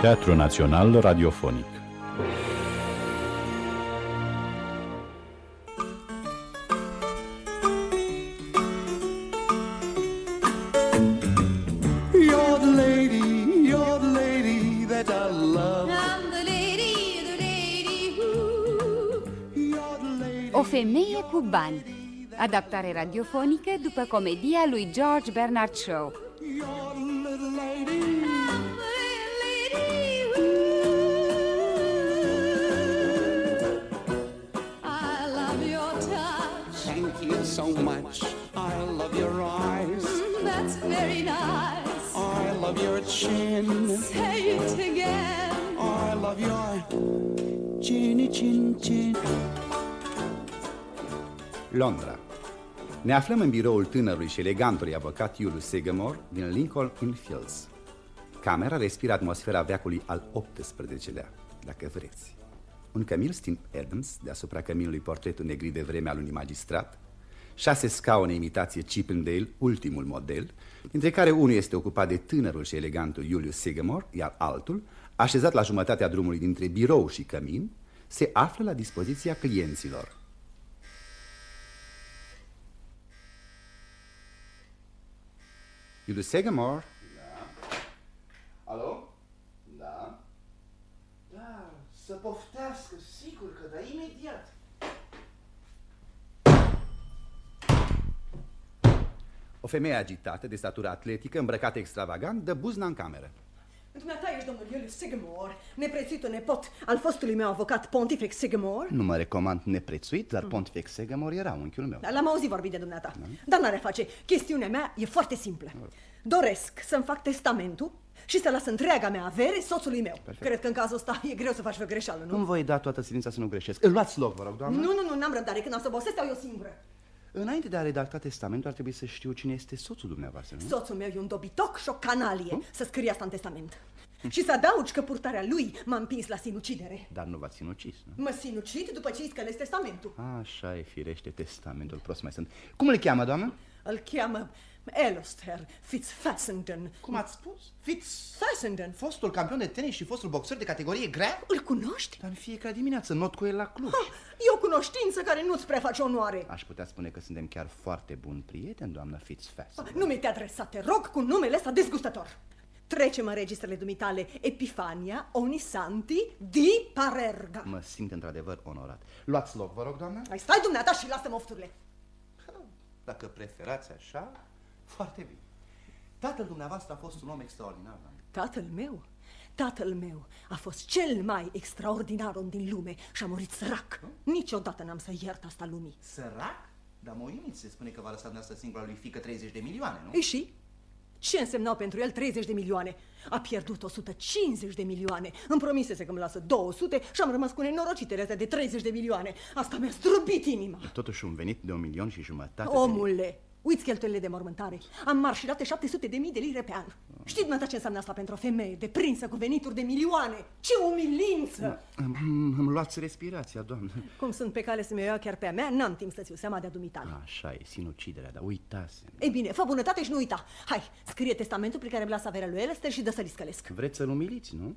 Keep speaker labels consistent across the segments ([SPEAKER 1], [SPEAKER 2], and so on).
[SPEAKER 1] Teatru Național Radiofonic.
[SPEAKER 2] O femeie cu bani. Adaptare radiofonică după comedia lui George Bernard Shaw.
[SPEAKER 3] Thank you so much. I love your eyes.
[SPEAKER 4] That's very nice.
[SPEAKER 3] I love your chin.
[SPEAKER 4] Say it again.
[SPEAKER 3] I love your chin, chin, chin.
[SPEAKER 5] Londra. Ne aflăm în biroul tânărului și elegantului avocat Julius Segamore din Lincoln Inn Fields. Camera respiră atmosfera veacului al XVIII-lea, dacă vreți. Un cămil Steve Adams, deasupra căminului portretul negri de vreme al unui magistrat, 6 scaune imitație Chippendale, ultimul model, dintre care unul este ocupat de tânărul și elegantul Julius Segamore, iar altul, așezat la jumătatea drumului dintre birou și cămin, se află la dispoziția clienților. Julius Segamore?
[SPEAKER 6] Da. Alo? Da. Da, să poftească, sigur că da, imediat.
[SPEAKER 5] O femeie agitată, de statură atletică, îmbrăcată extravagant, dă buzna în cameră.
[SPEAKER 7] Dumneata ești domnul Julius Segamore, neprețuitul nepot al fostului meu avocat Pontifex Segamore?
[SPEAKER 6] Nu mă recomand neprețuit, dar Pontifex Segamore era unchiul meu.
[SPEAKER 7] L-am auzit vorbi de dumneata, dar n-are face. Chestiunea mea e foarte simplă. Doresc să-mi fac testamentul și să las întreaga mea avere soțului meu. Perfect. Cred că în cazul ăsta e greu să faci o greșeală, nu?
[SPEAKER 6] Cum voi da toată silința să nu greșesc? Îl luați loc, vă rog, doamnă?
[SPEAKER 7] Nu, n-am răbdare, când am să obosesc, stau eu singură.
[SPEAKER 6] Înainte de a redacta testamentul, ar trebui să știu cine este soțul dumneavoastră, nu?
[SPEAKER 7] Soțul meu e un dobitoc și o canalie să scrie asta în testament. Și să adaugi că purtarea lui m-a împins la sinucidere.
[SPEAKER 6] Dar nu v-ați sinucis, nu?
[SPEAKER 7] Mă sinucid după ce îi scălesc testamentul.
[SPEAKER 6] Așa e, firește, testamentul, prost mai sunt. Cum îl cheamă, doamnă?
[SPEAKER 7] Îl cheamă Alistair Fitzfessenden.
[SPEAKER 6] Cum ați spus?
[SPEAKER 7] Fitzfessenden.
[SPEAKER 6] Fostul campion de tenis și fostul boxer de categorie grea?
[SPEAKER 7] Îl cunoști?
[SPEAKER 6] Dar în fiecare dimineață not cu el la Cluj.
[SPEAKER 7] E o cunoștință care nu-ți preface onoare.
[SPEAKER 6] Aș putea spune că suntem chiar foarte buni prieteni, doamnă Fitzfessenden.
[SPEAKER 7] Nu mi-te adresa, te rog, cu numele ăsta dezgustător. Trecem în registrele dumitale Epifania Onisanti di Parerga.
[SPEAKER 6] Mă simt într-adevăr onorat. Luați loc, vă rog, doamnă.
[SPEAKER 7] Hai, stai dumneata și lasă mofturile.
[SPEAKER 6] Dacă preferați așa, foarte bine. Tatăl dumneavoastră a fost un om extraordinar, doamnă.
[SPEAKER 7] Tatăl meu? Tatăl meu a fost cel mai extraordinar om din lume și a murit sărac. Niciodată n-am să iert asta lumii.
[SPEAKER 6] Sărac? Dar mă uimiți, se spune că v-a lăsat dumneavoastră singura lui fiică 30 de milioane, nu?
[SPEAKER 7] E și? Ce însemnau pentru el 30 de milioane? A pierdut 150 de milioane. Îmi promisese că îmi lasă 200 și am rămas cu nenorocitele astea de 30 de milioane. Asta mi-a zdrobit inima.
[SPEAKER 6] Totuși un venit de 1,5 milion.
[SPEAKER 7] Omule, uiți cheltuielile de mormântare. Am marșirate 700.000 de lire pe an. Știi dumneata ce înseamnă asta pentru o femeie deprinsă cu venituri de milioane? Ce umilință!
[SPEAKER 6] Îmi luați respirația, doamnă.
[SPEAKER 7] Cum sunt pe cale să-mi iau chiar pe a mea, n-am timp să ți-o seama de-a dumitale.
[SPEAKER 6] Așa e, sinuciderea, dar uitase.
[SPEAKER 7] Ei bine, fă bunătate și nu uita. Hai, scrie testamentul prin care îmi lasă averea lui Alistair și dă să-l scălesc.
[SPEAKER 6] Vreți să-l umiliți, nu?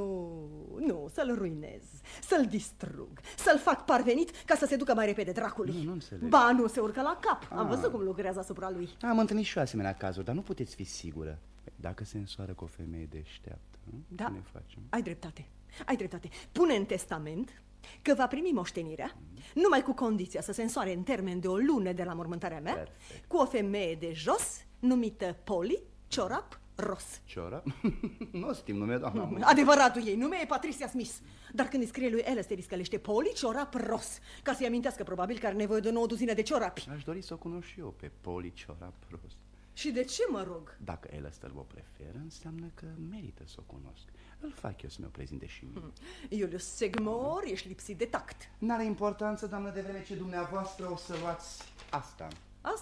[SPEAKER 7] Nu, să-l ruinez, să-l distrug, să-l fac parvenit ca să se ducă mai repede dracului.
[SPEAKER 6] Nu înțeleg.
[SPEAKER 7] Ba, nu se urcă la cap. Am văzut cum lucrează asupra lui.
[SPEAKER 6] Am întâlnit și eu asemenea cazuri, dar nu puteți fi sigură. Dacă se însoară cu o femeie deșteaptă,
[SPEAKER 7] da,
[SPEAKER 6] ce ne facem?
[SPEAKER 7] Ai dreptate. Pune în testament că va primi moștenirea numai cu condiția să se însoare în termen de o lună de la mormântarea mea. Perfect. Cu o femeie de jos numită Polly Ciorap Ross.
[SPEAKER 6] Ciorap? Nu știm nume, doamna.
[SPEAKER 7] Adevăratul ei nume e Patricia Smith. Dar când îi scrie lui Alistair, îi scălește Polly Ciorap Ross, ca să-i amintească probabil că are nevoie de 9 duzină de ciorapi.
[SPEAKER 6] Aș dori să o cunosc și eu pe Polly Ciorap Ross.
[SPEAKER 7] Și de ce, mă rog?
[SPEAKER 6] Dacă Alistair o preferă, înseamnă că merită să o cunosc. Îl fac eu să mi-o prezinte și mie.
[SPEAKER 7] Julius Segamore, ești lipsit de tact.
[SPEAKER 6] N-are importanță, doamnă, de vreme ce dumneavoastră o să luați asta.
[SPEAKER 7] Asta?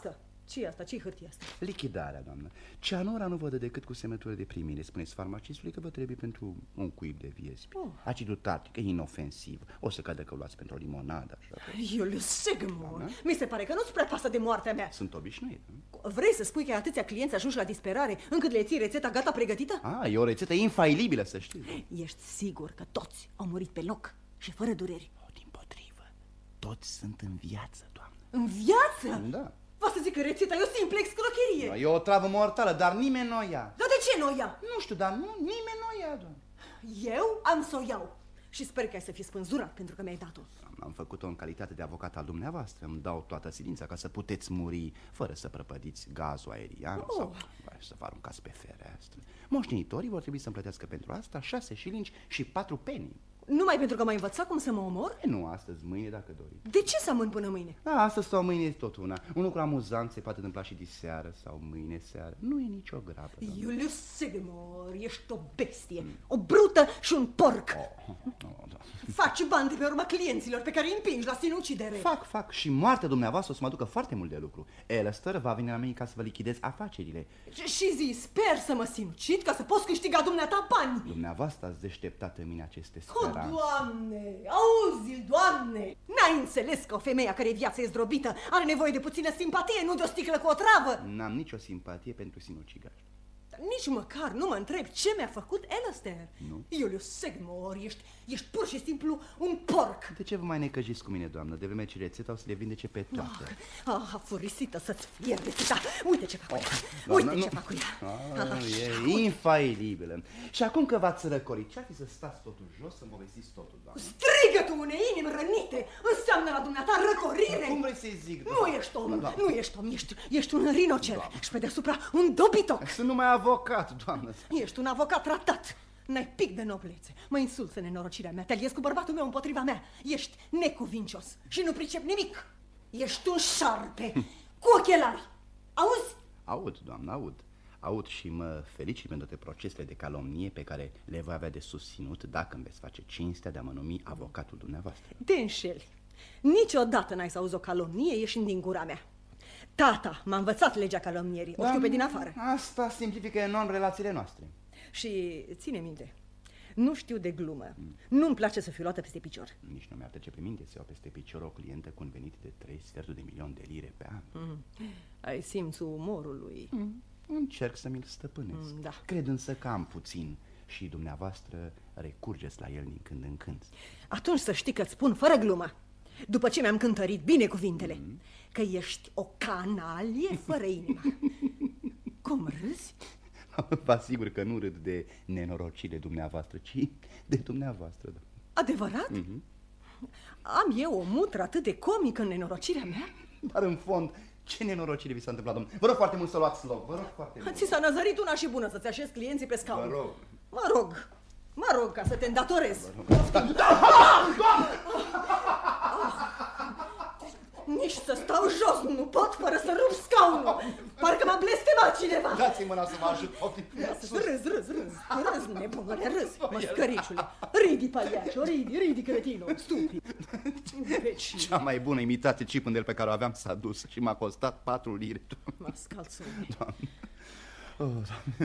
[SPEAKER 7] Ce-i asta? Ce-i hârtia asta?
[SPEAKER 6] Lichidarea, doamnă. Cianura nu vă dă decât cu semnătură de primire. Spuneți farmacistului că vă trebuie pentru un cuib de viespi. Acidul tartric e inofensiv. O să cadă că o luați pentru o limonadă, așa.
[SPEAKER 7] Julius Sigmund, mi se pare că nu-ți prea pasă de moartea mea.
[SPEAKER 6] Sunt obișnuit.
[SPEAKER 7] Vrei să spui că ai atâția clienți ajungi la disperare încât le ții rețeta gata pregătită?
[SPEAKER 6] E o rețetă infailibilă, să știți.
[SPEAKER 7] Ești sigur că toți au murit pe loc și fără dureri?
[SPEAKER 6] Dimpotrivă, toți sunt în viață, doamnă.
[SPEAKER 7] În viață?
[SPEAKER 6] Da.
[SPEAKER 7] Vă să zic că rețeta e o simplă excrocherie.
[SPEAKER 6] E o travă mortală, dar nimeni nu o ia.
[SPEAKER 7] Dar de ce nu o ia?
[SPEAKER 6] Nu știu, dar nimeni nu o ia, doamnă.
[SPEAKER 7] Eu am să o iau. Și sper că ai să fii spânzurat pentru că mi-ai dat-o.
[SPEAKER 6] Am făcut-o în calitate de avocat al dumneavoastră. Îmi dau toată silința ca să puteți muri fără să prăpădiți gazul aerian sau să vă aruncați pe fereastră. Moștenitorii vor trebui să-mi plătească pentru asta 6 șilingi și 4 penny.
[SPEAKER 7] Numai pentru că m-ai învățat cum să mă omor?
[SPEAKER 6] Nu, astăzi, mâine, dacă doriți.
[SPEAKER 7] De ce să amân până mâine?
[SPEAKER 6] Astăzi sau mâine e tot una. Un lucru amuzant se poate întâmpla și diseară sau mâine seară. Nu e nicio grabă.
[SPEAKER 7] Julius Sigmund, ești o bestie, o brută și un porc. Faci bani de pe urma clienților pe care îi împingi la sinucidere.
[SPEAKER 6] Fac și moartea dumneavoastră o să mă ducă foarte mult de lucru. Alistair va veni la mine ca să vă lichidez afacerile.
[SPEAKER 7] Și zi, sper să mă sinucid ca să poți câștiga dumneata bani.
[SPEAKER 6] Dumneavoastră ați deșteptat în mine aceste speranțe.
[SPEAKER 7] Doamne, auzi-l, Doamne! N-ai înțeles că o femeie a cărei viață e zdrobită are nevoie de puțină simpatie, nu de o sticlă cu o travă?
[SPEAKER 6] N-am nicio simpatie pentru sinucigași.
[SPEAKER 7] Nici măcar nu mă întreb ce mi-a făcut Alistair.
[SPEAKER 6] Nu.
[SPEAKER 7] Julius Sigmund, ești pur și simplu un porc.
[SPEAKER 6] De ce vă mai necăjiți cu mine, doamnă? De vreme ce rețeta o să le vindece pe toate.
[SPEAKER 7] Furisită să-ți fie rețeta. Uite ce fac cu ea. Uite ce fac cu ea.
[SPEAKER 6] E infailibilă. Și acum că v-ați răcorit, ce-ar fi să stați totul jos, să-mi povestiți totul, doamnă?
[SPEAKER 7] Strigătul unei inimi rănite înseamnă la dumneata răcorire.
[SPEAKER 6] Cum vrei să-i zic,
[SPEAKER 7] doamnă? Nu ești om, nu ești om, ești un rinocer și pe deasupra un dobitoc.
[SPEAKER 6] Sunt numai avocat, doamnă.
[SPEAKER 7] Ești un avocat ratat. N-ai pic de noblețe. Mă insultă nenorocirea mea. Te aliezi cu bărbatul meu împotriva mea. Ești necuvincios și nu pricep nimic. Ești un șarpe cu ochelari. Auzi?
[SPEAKER 6] Aud, doamnă, aud și mă felicit pentru toate procesele de calomnie pe care le voi avea de susținut dacă îmi veți face cinstea de a mă numi avocatul dumneavoastră.
[SPEAKER 7] Te înșeli. Niciodată n-ai să auzi o calomnie ieșind din gura mea. Tata m-a învățat legea calomnierii, o știu pe din afară.
[SPEAKER 6] Asta simplifică enorm relațiile noastre.
[SPEAKER 7] Și ține minte, nu știu de glumă. Nu-mi place să fiu luată peste picior.
[SPEAKER 6] Nici nu mi-ar trece pe minte să iau peste picior o clientă cu un venit de 3/4 de lire pe an.
[SPEAKER 7] Ai simțul umorului.
[SPEAKER 6] Încerc să mi-l stăpânesc.
[SPEAKER 7] Da.
[SPEAKER 6] Cred însă că am puțin și dumneavoastră recurgeți la el din când în când.
[SPEAKER 7] Atunci să știi că îți spun fără glumă, după ce mi-am cântărit bine cuvintele, că ești o canalie fără inimă. Cum râzi?
[SPEAKER 6] Vă asigur că nu râd de nenorocire dumneavoastră, ci de dumneavoastră.
[SPEAKER 7] Adevărat? Am eu o mutră atât de comică în nenorocirea mea?
[SPEAKER 6] Dar în fond, ce nenorocire vi s-a întâmplat, domnule? Vă rog foarte mult să luați loc, vă rog foarte mult.
[SPEAKER 7] Ți s-a năzărit una și bună să-ți așezi clienții pe scaun.
[SPEAKER 6] Vă rog.
[SPEAKER 7] Mă rog ca să te îndatorezi. Nici să stau jos nu pot fără să rup scaunul. Parcă m-a blestemat cineva.
[SPEAKER 6] Dați-mi mâna să mă ajut.
[SPEAKER 7] Râzi, nebunule, râzi, măscăriciule. Ridi, paliacio, ridi, cretino, stupid.
[SPEAKER 6] Cea mai bună imitație Chippendale pe care o aveam s-a dus și m-a costat 4 lire.
[SPEAKER 7] Mă scalță.
[SPEAKER 6] Doamne.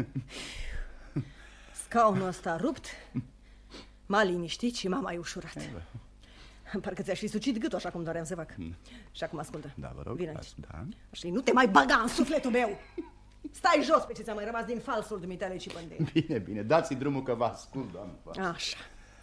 [SPEAKER 7] Scaunul ăsta rupt m-a liniștit și m-a mai ușurat. Parcă ți-aș fi sucit gâtul așa cum doream să fac. Și acum ascultă.
[SPEAKER 6] Da, vă rog.
[SPEAKER 7] Vine aici.
[SPEAKER 6] Da.
[SPEAKER 7] Și nu te mai baga în sufletul meu. Stai jos pe ce ți-a mai rămas din falsul dumitale Chippendale.
[SPEAKER 6] Bine, dați-i drumul că vă ascult, doamnă.
[SPEAKER 7] Așa.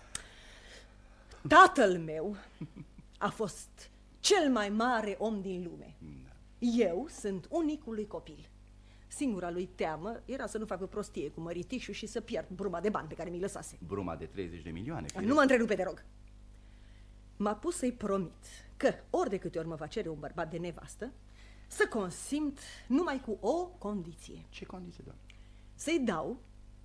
[SPEAKER 7] Tatăl meu a fost cel mai mare om din lume. Eu sunt unicul lui copil. Singura lui teamă era să nu facă prostie cu măritișul și să pierd bruma de bani pe care mi-i lăsase.
[SPEAKER 6] Bruma de 30 de milioane.
[SPEAKER 7] Nu mă întrerupe, te rog. M-a pus să-i promit că ori de câte ori mă va cere un bărbat de nevastă, să consimt numai cu o condiție.
[SPEAKER 6] Ce condiție, doamne?
[SPEAKER 7] Să-i dau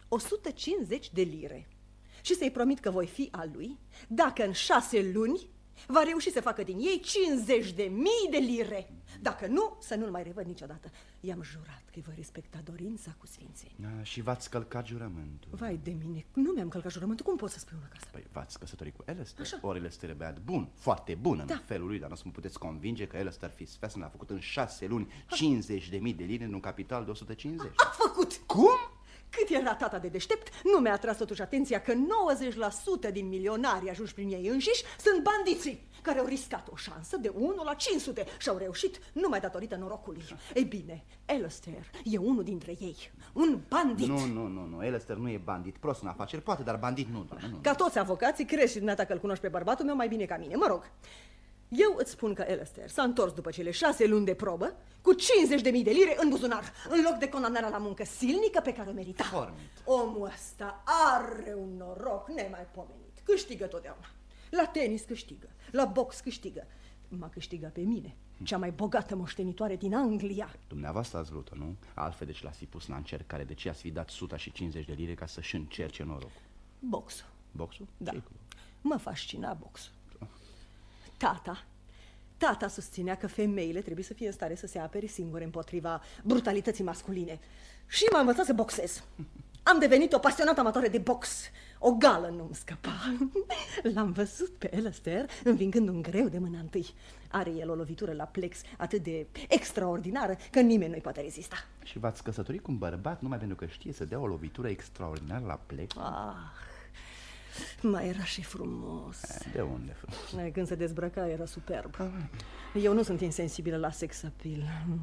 [SPEAKER 7] 150 de lire și să-i promit că voi fi al lui dacă în 6 luni Va reuși să facă din ei 50.000 de lire. Dacă nu, să nu-l mai revăd niciodată. I-am jurat că îi voi respecta dorința cu sfințenie.
[SPEAKER 6] Și v-ați călcat jurământul.
[SPEAKER 7] Vai de mine, nu mi-am călcat jurământul. Cum pot să spui una ca asta?
[SPEAKER 6] Păi v-ați căsătorit cu Alistair. Ori Alistair e băiat bun, foarte bun în felul lui, dar nu o să mă puteți convinge că Alistair Fitzfasson a făcut în 6 luni 50.000 de lire în un capital de 150.
[SPEAKER 7] A făcut!
[SPEAKER 6] Cum?
[SPEAKER 7] Cât era tata de deștept, nu mi-a atras totuși atenția că 90% din milionari ajunși prin ei înșiși sunt bandiții care au riscat o șansă de 1 la 500 și au reușit numai datorită norocului. Ei bine, Alistair e unul dintre ei, un bandit.
[SPEAKER 6] Nu, Alistair nu e bandit, prost în afaceri, poate, dar bandit nu, doamne, nu.
[SPEAKER 7] Ca toți avocații, crezi și dumneata că îl cunoști pe bărbatul meu mai bine ca mine, mă rog. Eu îți spun că Alistair s-a întors după cele 6 luni de probă cu 50.000 de lire în buzunar, în loc de condamnarea la muncă silnică pe care o merita.
[SPEAKER 6] Formit.
[SPEAKER 7] Omul ăsta are un noroc nemaipomenit. Câștigă totdeauna. La tenis câștigă, la box câștigă. M-a câștigat pe mine, cea mai bogată moștenitoare din Anglia.
[SPEAKER 6] Dumneavoastră ați vrut-o, nu? Altfel deci l-ați fi pus la încercare. De ce ați fi dat 150 de lire ca să-și încerce norocul?
[SPEAKER 7] Boxul.
[SPEAKER 6] Boxul?
[SPEAKER 7] Da. Mă fascina boxul. Tata susținea că femeile trebuie să fie în stare să se apere singure împotriva brutalității masculine. Și m-a învățat să boxez. Am devenit o pasionată amatoare de box. O gală nu-mi scăpa. L-am văzut pe Alistair învingând un greu de mâna întâi. Are el o lovitură la plex atât de extraordinară că nimeni nu-i poate rezista.
[SPEAKER 6] Și v-ați căsătorit cu un bărbat numai pentru că știe să dea o lovitură extraordinară la plex?
[SPEAKER 7] Mai era și frumos.
[SPEAKER 6] De unde frumos?
[SPEAKER 7] Când se dezbrăca era superb. Eu nu sunt insensibilă la sex appeal.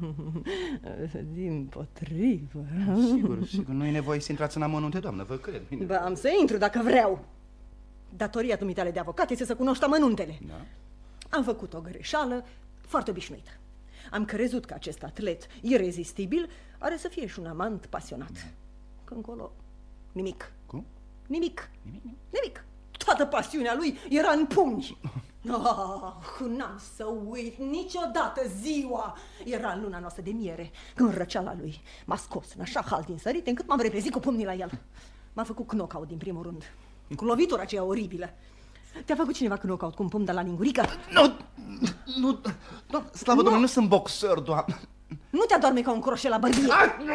[SPEAKER 7] Dimpotrivă.
[SPEAKER 6] Sigur, nu e nevoie să intrați în amănunte, doamnă, vă cred.
[SPEAKER 7] Ba, am să intru dacă vreau. Datoria dumitale de avocat este să cunoști amănuntele.
[SPEAKER 6] Da?
[SPEAKER 7] Am făcut o greșeală foarte obișnuită. Am crezut că acest atlet irezistibil are să fie și un amant pasionat. Că încolo, nimic.
[SPEAKER 6] Cum?
[SPEAKER 7] Nimic. Toată pasiunea lui era în pumni. N-am să uit niciodată ziua. Era în luna noastră de miere, când răceala lui m-a scos în așa hal din sărite încât m-am replezit cu pumnii la el. M-a făcut knockout din primul rând, cu lovitura aceea oribilă. Te-a făcut cineva knockout cu un pumn de la lingurică?
[SPEAKER 6] Nu, slavă Domnului, nu sunt boxer, doamnă.
[SPEAKER 7] Nu te adorme ca un croșet la bărbie.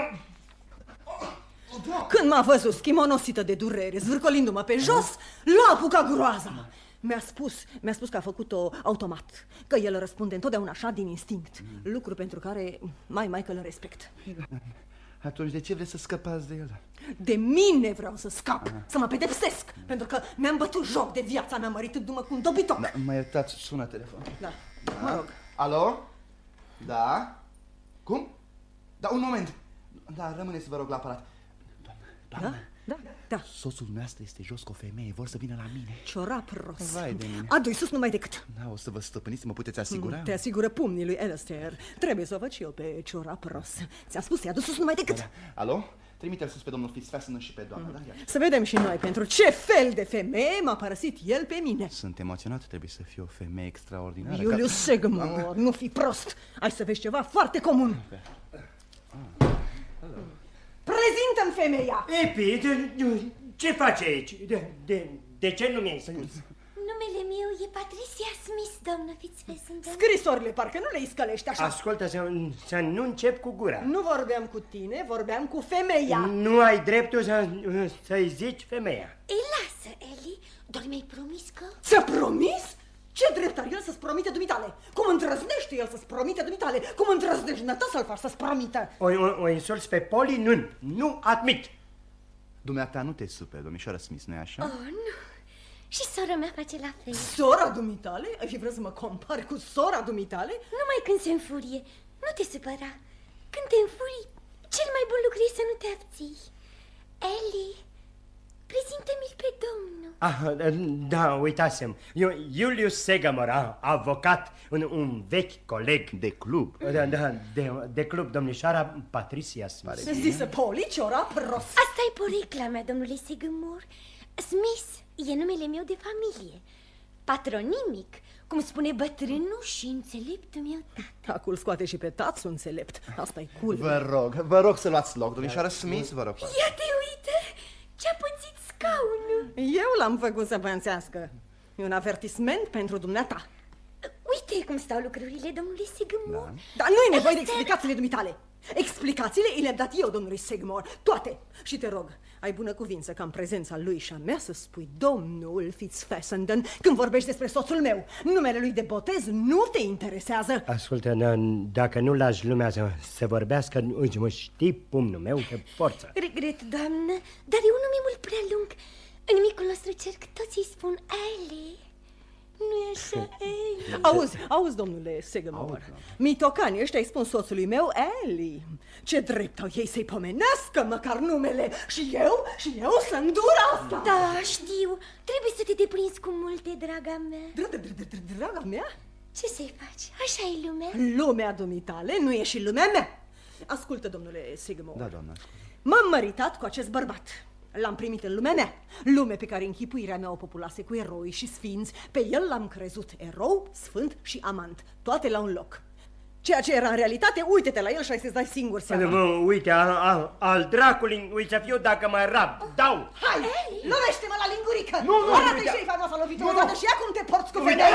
[SPEAKER 7] Când m-a văzut schimonosită de durere, zvârcolindu-mă pe jos, l-a apucat groaza. Mi-a spus că a făcut-o automat, că el răspunde întotdeauna așa din instinct, lucru pentru care mai că îl respect.
[SPEAKER 6] Atunci de ce vreți să scăpați de el?
[SPEAKER 7] De mine vreau să scap, să mă pedepsesc, pentru că mi-am bătut joc de viața mea măritându-mă cu un dobitoc.
[SPEAKER 6] Da, mă iertați, sună telefon.
[SPEAKER 7] Da, mă rog.
[SPEAKER 6] Alo? Da? Cum? Da, un moment. Da, rămâneți, vă rog, la aparat. Da. Soțul dumneavoastră este jos cu o femeie, vor să vină la mine.
[SPEAKER 7] Ciorap ros.
[SPEAKER 6] Vai de mine.
[SPEAKER 7] Adu-i sus numai decât.
[SPEAKER 6] Da, o să vă stăpâniți, mă puteți asigura?
[SPEAKER 7] Te asigură pumnii lui Alistair. Trebuie să o văd și eu pe ciorap ros. Ți-am spus, i-a dus sus numai decât.
[SPEAKER 6] Da. Alo? Trimite-l sus pe domnul Fitzfasson și pe doamna, da?
[SPEAKER 7] Să vedem și noi pentru ce fel de femeie m-a părăsit el pe mine.
[SPEAKER 6] Sunt emoționat, trebuie să fie o femeie extraordinară.
[SPEAKER 7] Julius Segmor, nu fi prost. Ai să vezi ceva foarte comun. Prezintă-mi femeia!
[SPEAKER 8] Epi, ce faci aici? De ce nu mi-ai spus?
[SPEAKER 9] Numele meu e Patricia Smith, doamnă Fitzfasson.
[SPEAKER 7] Scrisorile parcă nu le iscălești așa.
[SPEAKER 8] Ascultă, să nu încep cu gura.
[SPEAKER 7] Nu vorbeam cu tine, vorbeam cu femeia.
[SPEAKER 8] Nu ai dreptul să-i zici femeia.
[SPEAKER 9] Ei, lasă, Eli, doar mi-ai promis că...
[SPEAKER 7] Ți-a promis? Ce drept are el să-ți promite dumitale? Cum îndrăznește el să-ți promite dumitale? Cum îndrăznești nătă să-l faci să-ți promită?
[SPEAKER 8] O insulți pe Polly? Nu admit.
[SPEAKER 6] Dumneata nu te superi, domnișoară Smith, nu-i așa?
[SPEAKER 9] Oh, nu. Și sora mea face la fel.
[SPEAKER 7] Sora dumitale? Ai fi vrut să mă compari cu sora dumitale?
[SPEAKER 9] Numai când se înfurie. Nu te supăra. Când te înfurii, cel mai bun lucru e să nu te abții. Eli, prezintă-mi-l pe domnul.
[SPEAKER 8] Da, uitasem. Julius Segmor, avocat, un vechi coleg.
[SPEAKER 6] De club.
[SPEAKER 8] De club, domnișoara Patricia Smith.
[SPEAKER 7] Zise Polly, ciorap ros.
[SPEAKER 9] Asta e porecla mea, domnule Segmor. Smith e numele meu de familie. Patronimic, cum spune bătrânul și înțeleptul meu tată.
[SPEAKER 7] Acum scoate și pe tațul înțelept. Asta e cool.
[SPEAKER 6] Vă rog să luați loc, domnișoară Smith, vă rog.
[SPEAKER 9] Ia te uită, ce-a pățit scaunul.
[SPEAKER 7] Eu l-am făcut să pănțească. E un avertisment pentru dumneata.
[SPEAKER 9] Uite cum stau lucrurile, domnule Segmore.
[SPEAKER 7] Da. Dar nu e nevoie de explicațiile dumitale. Explicațiile le-am dat eu, domnului Segmore, toate. Și te rog, ai bună cuvință ca în prezența lui și a mea să spui domnul Fitzfessenden când vorbești despre soțul meu. Numele lui de botez nu te interesează.
[SPEAKER 8] Ascultă, dacă nu lași lumea să vorbească, mă știi pumnul meu de forță.
[SPEAKER 9] Regret, doamnă, dar e un nume mult prea lung. În micul nostru cerc toți îi spun Ellie. Nu-i așa, Ellie?
[SPEAKER 7] Auzi, domnule Segmore, mitocanii ăștia îi spun soțului meu Ellie. Ce drept au ei să-i pomenească măcar numele? Și eu să îndur asta?
[SPEAKER 9] Da, știu, trebuie să te deprinzi cu multe, draga mea.
[SPEAKER 7] Draga mea?
[SPEAKER 9] Ce să-i faci? Așa e lumea.
[SPEAKER 7] Lumea dumitale nu e și lumea mea. Ascultă, domnule Segmore.
[SPEAKER 6] Da, doamnă.
[SPEAKER 7] M-am măritat cu acest bărbat. L-am primit în lumea mea, lume pe care închipuirea mea o populase cu eroi și sfinți. Pe el l-am crezut erou, sfânt și amant, toate la un loc. Ceea ce era în realitate, uite-te la el și ai să-ți dai singur seama.
[SPEAKER 8] Uite, al dracului, uite să fiu dacă mă rab, dau!
[SPEAKER 7] Hai, lovește-mă la lingurică!
[SPEAKER 8] Nu,
[SPEAKER 7] arată-i și-i faimoasa lovitură, toată și ia cum te porți cu femeie!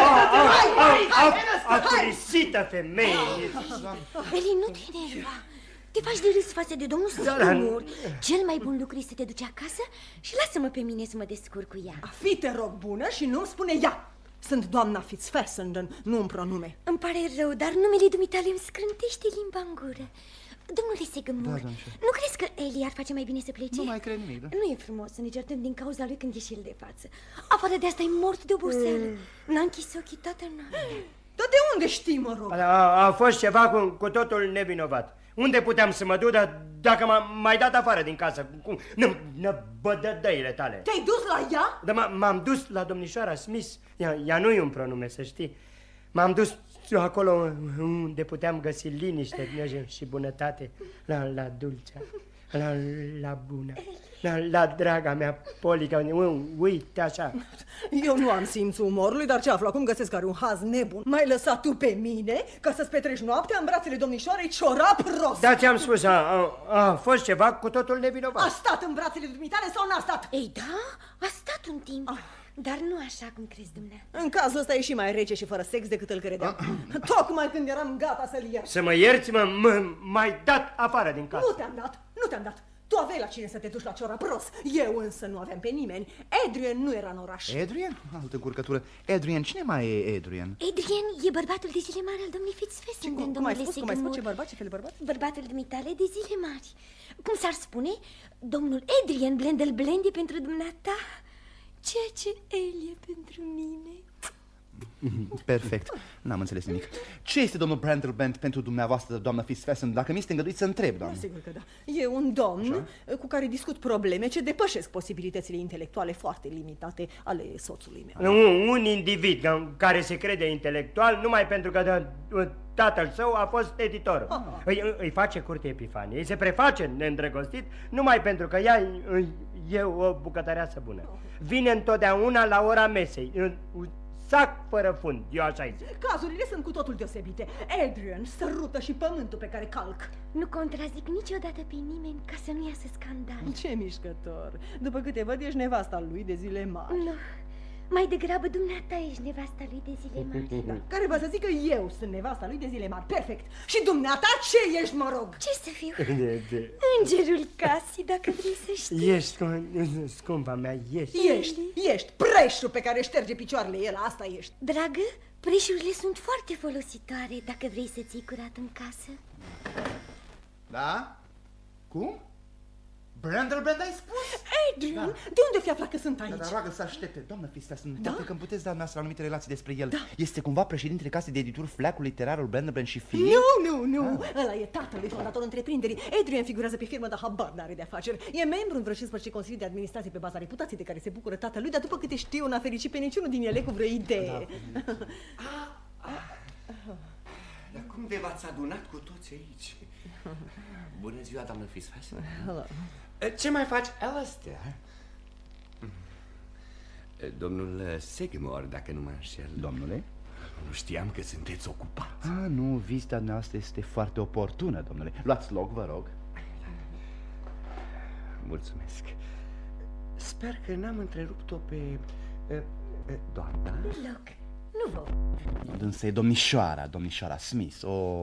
[SPEAKER 8] Autorisită femeie!
[SPEAKER 9] Eli, nu te enerva. Te faci de râs față de domnul Segmore. Cel mai bun lucru e să te duci acasă și lasă-mă pe mine să mă descurc cu ea.
[SPEAKER 7] Fii, te rog, bună și nu-mi spune ea. Sunt doamna Fitzfessenden, nu un pronume.
[SPEAKER 9] Îmi pare rău, dar numele dumitale îmi scrântește limba în gură. Domnule Segmore, nu crezi că Ellie ar face mai bine să plece?
[SPEAKER 6] Nu mai cred nimic, da?
[SPEAKER 9] Nu e frumos să ne certăm din cauza lui când e și el de față. Afară de asta e mort de oboseală. N-a închis ochii toată noaptea.
[SPEAKER 7] Dar de unde știi, mă rog?
[SPEAKER 8] A fost ceva cu totul nevinovat. Unde puteam să mă duc dacă m-ai dat afară din casă? Bădădăile tale.
[SPEAKER 7] Te-ai dus la ea?
[SPEAKER 8] Da, m-am dus la domnișoara Smith. Ea nu e un pronume, să știi. M-am dus acolo unde puteam găsi liniște și bunătate. La Dulcea, la bună, la draga mea Polica. Uite așa.
[SPEAKER 7] Eu nu am simțul umorului, dar ce aflu acum găsesc care un haz nebun. M-ai lăsat tu pe mine ca să-ți petreci noaptea în brațele domnișoarei ciorap rost.
[SPEAKER 8] Da, ți-am spus, a fost ceva cu totul nevinovat.
[SPEAKER 7] A stat în brațele dumitale sau n-a stat?
[SPEAKER 9] Ei, da, a stat un timp. Dar nu așa cum crezi dumneavoastră.
[SPEAKER 7] În cazul ăsta e și mai rece și fără sex decât îl credeam. Tocmai când eram gata să-l iert.
[SPEAKER 8] Să mă ierți, m-ai dat afară din casă.
[SPEAKER 7] Nu te-am dat. Tu aveai la cine să te duci la ciora prost. Eu însă nu aveam pe nimeni. Adrian nu era în oraș.
[SPEAKER 6] Adrian? Altă încurcătură. Adrian, cine mai e Adrian?
[SPEAKER 9] Adrian e bărbatul de zile mari al domnului Fitzfessenden.
[SPEAKER 7] Cum ai spus? Ce bărbat? Ce fel de bărbat?
[SPEAKER 9] Bărbatul dumitale de zile mari. Cum s-ar spune? Domnul Adrian Blendel blende pentru dumneata ceea ce el e pentru mine.
[SPEAKER 6] Perfect, n-am înțeles nimic. Ce este domnul Brandelband pentru dumneavoastră, doamnă Fitzfessenden, dacă mi-este îngăduit să întreb, doamnă?
[SPEAKER 7] Sigur că da. E un domn cu care discut probleme ce depășesc posibilitățile intelectuale foarte limitate ale soțului meu.
[SPEAKER 8] Un individ care se crede intelectual numai pentru că tatăl său a fost editor. Îi face curte Epifanie, îi se preface neîndrăgostit numai pentru că ea e o bucătăreasă bună. Vine întotdeauna la ora mesei. Sac fără fund, eu așa zic.
[SPEAKER 7] Cazurile sunt cu totul deosebite. Adrian sărută și pământul pe care calc.
[SPEAKER 9] Nu contrazic niciodată pe nimeni ca să nu iasă scandal.
[SPEAKER 7] Ce mișcător. După câte văd, ești nevasta lui de zile mari.
[SPEAKER 9] Nu, mai degrabă dumneata ești nevasta lui de zile mari.
[SPEAKER 7] Da. Care va să zică eu sunt nevasta lui de zile mari. Perfect. Și dumneata ce ești, mă rog?
[SPEAKER 9] Ce să fiu? Îngerul Casii, dacă vrei să știi.
[SPEAKER 8] Ești, scumpa mea,
[SPEAKER 7] Ești preșul pe care șterge picioarele el, asta ești.
[SPEAKER 9] Dragă, preșurile sunt foarte folositoare dacă vrei să ții curat în casă.
[SPEAKER 6] Da? Cum? Brandelband ai spus?
[SPEAKER 7] Adrian, de unde fi aflat că sunt aici?
[SPEAKER 6] Dar roagă să aștepte, doamnă Fitzfessenden, dacă îmi puteți da noastră anumite relații despre el. Este cumva președintele casei de edituri Flacul Literarul Brandelband și Fii?
[SPEAKER 7] Nu. Ăla e tatălui, fondatorul întreprinderii. Adrian figurează pe firmă, dar habar n-are de afaceri. E membru în vreo 15 consilii de administrație pe baza reputației de care se bucură tatălui, dar după câte știu, n-a fericit pe niciunul din ele cu vreo idee.
[SPEAKER 10] Dar cum de v-ați adunat cu toți aici? Bună ziua, doamnă Fitzfessenden. Ce mai faci, Alastair? Domnul Segmore, dacă nu mă înșel.
[SPEAKER 6] Domnule?
[SPEAKER 10] Nu știam că sunteți ocupat.
[SPEAKER 6] Nu, vizita noastră este foarte oportună, domnule. Luați loc, vă rog.
[SPEAKER 10] Mulțumesc. Sper că n-am întrerupt-o pe
[SPEAKER 6] Doamna?
[SPEAKER 9] Loc, nu vă.
[SPEAKER 6] Dânsa e domnișoara Smith,